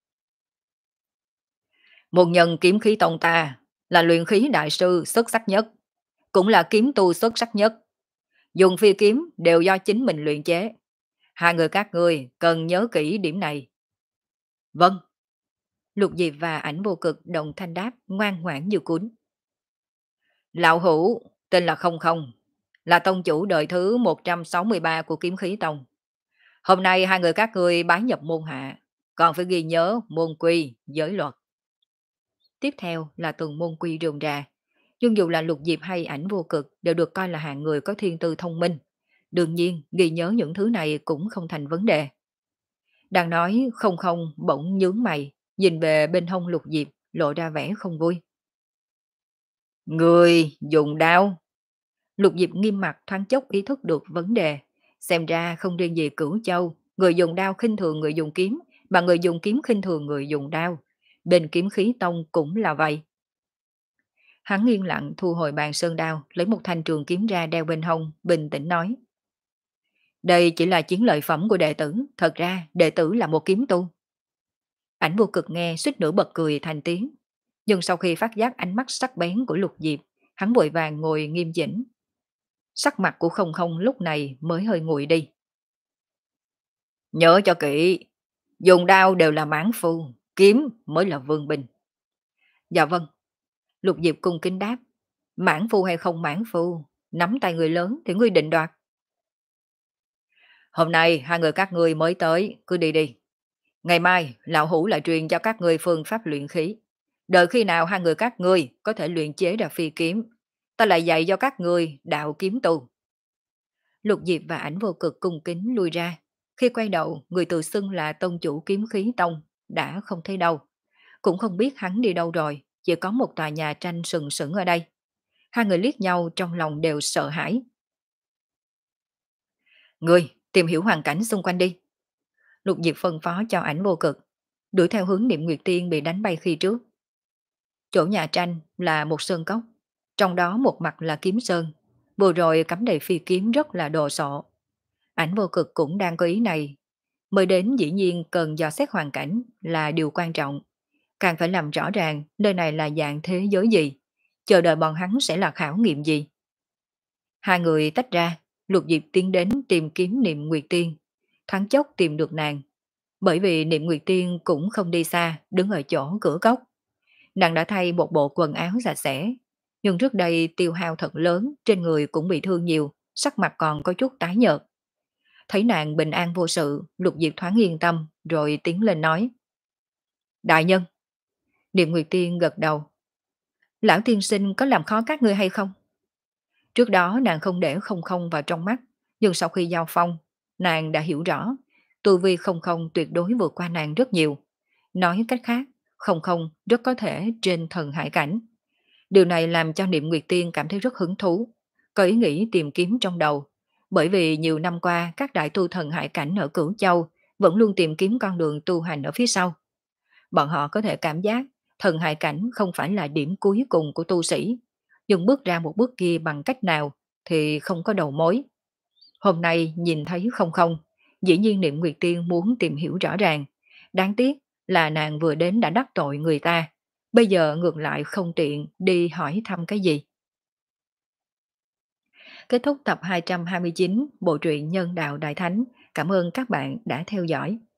Một nhân kiếm khí tông ta là luyện khí đại sư xuất sắc nhất, cũng là kiếm tu xuất sắc nhất. Dùng phi kiếm đều do chính mình luyện chế. Hai người các ngươi cần nhớ kỹ điểm này. Vâng. Lục Diệp và Ảnh Vô Cực đồng thanh đáp ngoan ngoãn như cún. Lão hữu tên là Không Không, là tông chủ đời thứ một trăm sáu mươi ba của kiếm khí tông. Hôm nay hai người các ngươi bái nhập môn hạ, còn phải ghi nhớ môn quy, giới luật. Tiếp theo là từng môn quy rườm rà. Nhưng dù là Lục Diệp hay Ảnh Vô Cực đều được coi là hạng người có thiên tư thông minh. Đương nhiên, ghi nhớ những thứ này cũng không thành vấn đề. Đang nói Không Không bỗng nhướng mày, nhìn về bên hông Lục Diệp, lộ ra vẻ không vui. Người dùng đao. Lục Diệp nghiêm mặt thoáng chốc ý thức được vấn đề. Xem ra không riêng gì Cửu Châu, người dùng đao khinh thường người dùng kiếm, mà người dùng kiếm khinh thường người dùng đao. Bên kiếm khí tông cũng là vậy. Hắn yên lặng thu hồi bàn sơn đao, lấy một thanh trường kiếm ra đeo bên hông, bình tĩnh nói. Đây chỉ là chiến lợi phẩm của đệ tử, thật ra đệ tử là một kiếm tu. Ảnh Vô Cực nghe suýt nữa bật cười thành tiếng, nhưng sau khi phát giác ánh mắt sắc bén của Lục Diệp, Hắn vội vàng ngồi nghiêm chỉnh. Sắc mặt của không không lúc này mới hơi nguội đi. Nhớ cho kỹ, dùng đao đều là mãn phu, kiếm mới là vương binh. Dạ vâng, Lục Diệp cung kính đáp. Mãn phu hay không mãn phu, nắm tay người lớn thì ngươi định đoạt. Hôm nay hai người các ngươi mới tới, cứ đi đi. Ngày mai, lão hủ lại truyền cho các ngươi phương pháp luyện khí. Đợi khi nào hai người các ngươi có thể luyện chế ra phi kiếm, ta lại dạy cho các ngươi đạo kiếm tu. Lục Diệp và Ảnh Vô Cực cung kính lui ra. Khi quay đầu, người tự xưng là tông chủ kiếm khí tông, đã không thấy đâu. Cũng không biết hắn đi đâu rồi, chỉ có một tòa nhà tranh sừng sững ở đây. Hai người liếc nhau trong lòng đều sợ hãi. Ngươi, tìm hiểu hoàn cảnh xung quanh đi. Lục Diệp phân phó cho Ảnh Vô Cực, đuổi theo hướng Niệm Nguyệt Tiên bị đánh bay khi trước. Chỗ nhà tranh là một sơn cốc, trong đó một mặt là kiếm sơn, vừa rồi cắm đầy phi kiếm rất là đồ sộ. Ảnh Vô Cực cũng đang có ý này, mới đến dĩ nhiên cần dò xét hoàn cảnh là điều quan trọng, càng phải làm rõ ràng nơi này là dạng thế giới gì, chờ đợi bọn hắn sẽ là khảo nghiệm gì. Hai người tách ra, Lục Diệp tiến đến tìm kiếm Niệm Nguyệt Tiên, thoáng chốc tìm được nàng, bởi vì Niệm Nguyệt Tiên cũng không đi xa, đứng ở chỗ cửa cốc. Nàng đã thay một bộ quần áo sạch sẽ, nhưng trước đây tiêu hao thật lớn, trên người cũng bị thương nhiều, sắc mặt còn có chút tái nhợt. Thấy nàng bình an vô sự, Lục Diệp thoáng yên tâm, rồi tiến lên nói. Đại nhân, Niệm Nguyệt Tiên gật đầu. Lão tiên sinh có làm khó các ngươi hay không? Trước đó nàng không để không không vào trong mắt, nhưng sau khi giao phong, nàng đã hiểu rõ, tu vi không không tuyệt đối vượt qua nàng rất nhiều. Nói cách khác, không không rất có thể trên thần hải cảnh. Điều này làm cho Niệm Nguyệt Tiên cảm thấy rất hứng thú, có ý nghĩ tìm kiếm trong đầu, bởi vì nhiều năm qua các đại tu thần hải cảnh ở Cửu Châu vẫn luôn tìm kiếm con đường tu hành ở phía sau. Bọn họ có thể cảm giác thần hải cảnh không phải là điểm cuối cùng của tu sĩ, nhưng bước ra một bước kia bằng cách nào thì không có đầu mối. Hôm nay nhìn thấy không không, dĩ nhiên Niệm Nguyệt Tiên muốn tìm hiểu rõ ràng. Đáng tiếc là nàng vừa đến đã đắc tội người ta, bây giờ ngược lại không tiện đi hỏi thăm cái gì. Kết thúc tập hai trăm hai mươi chín bộ truyện Nhân Đạo Đại Thánh. Cảm ơn các bạn đã theo dõi.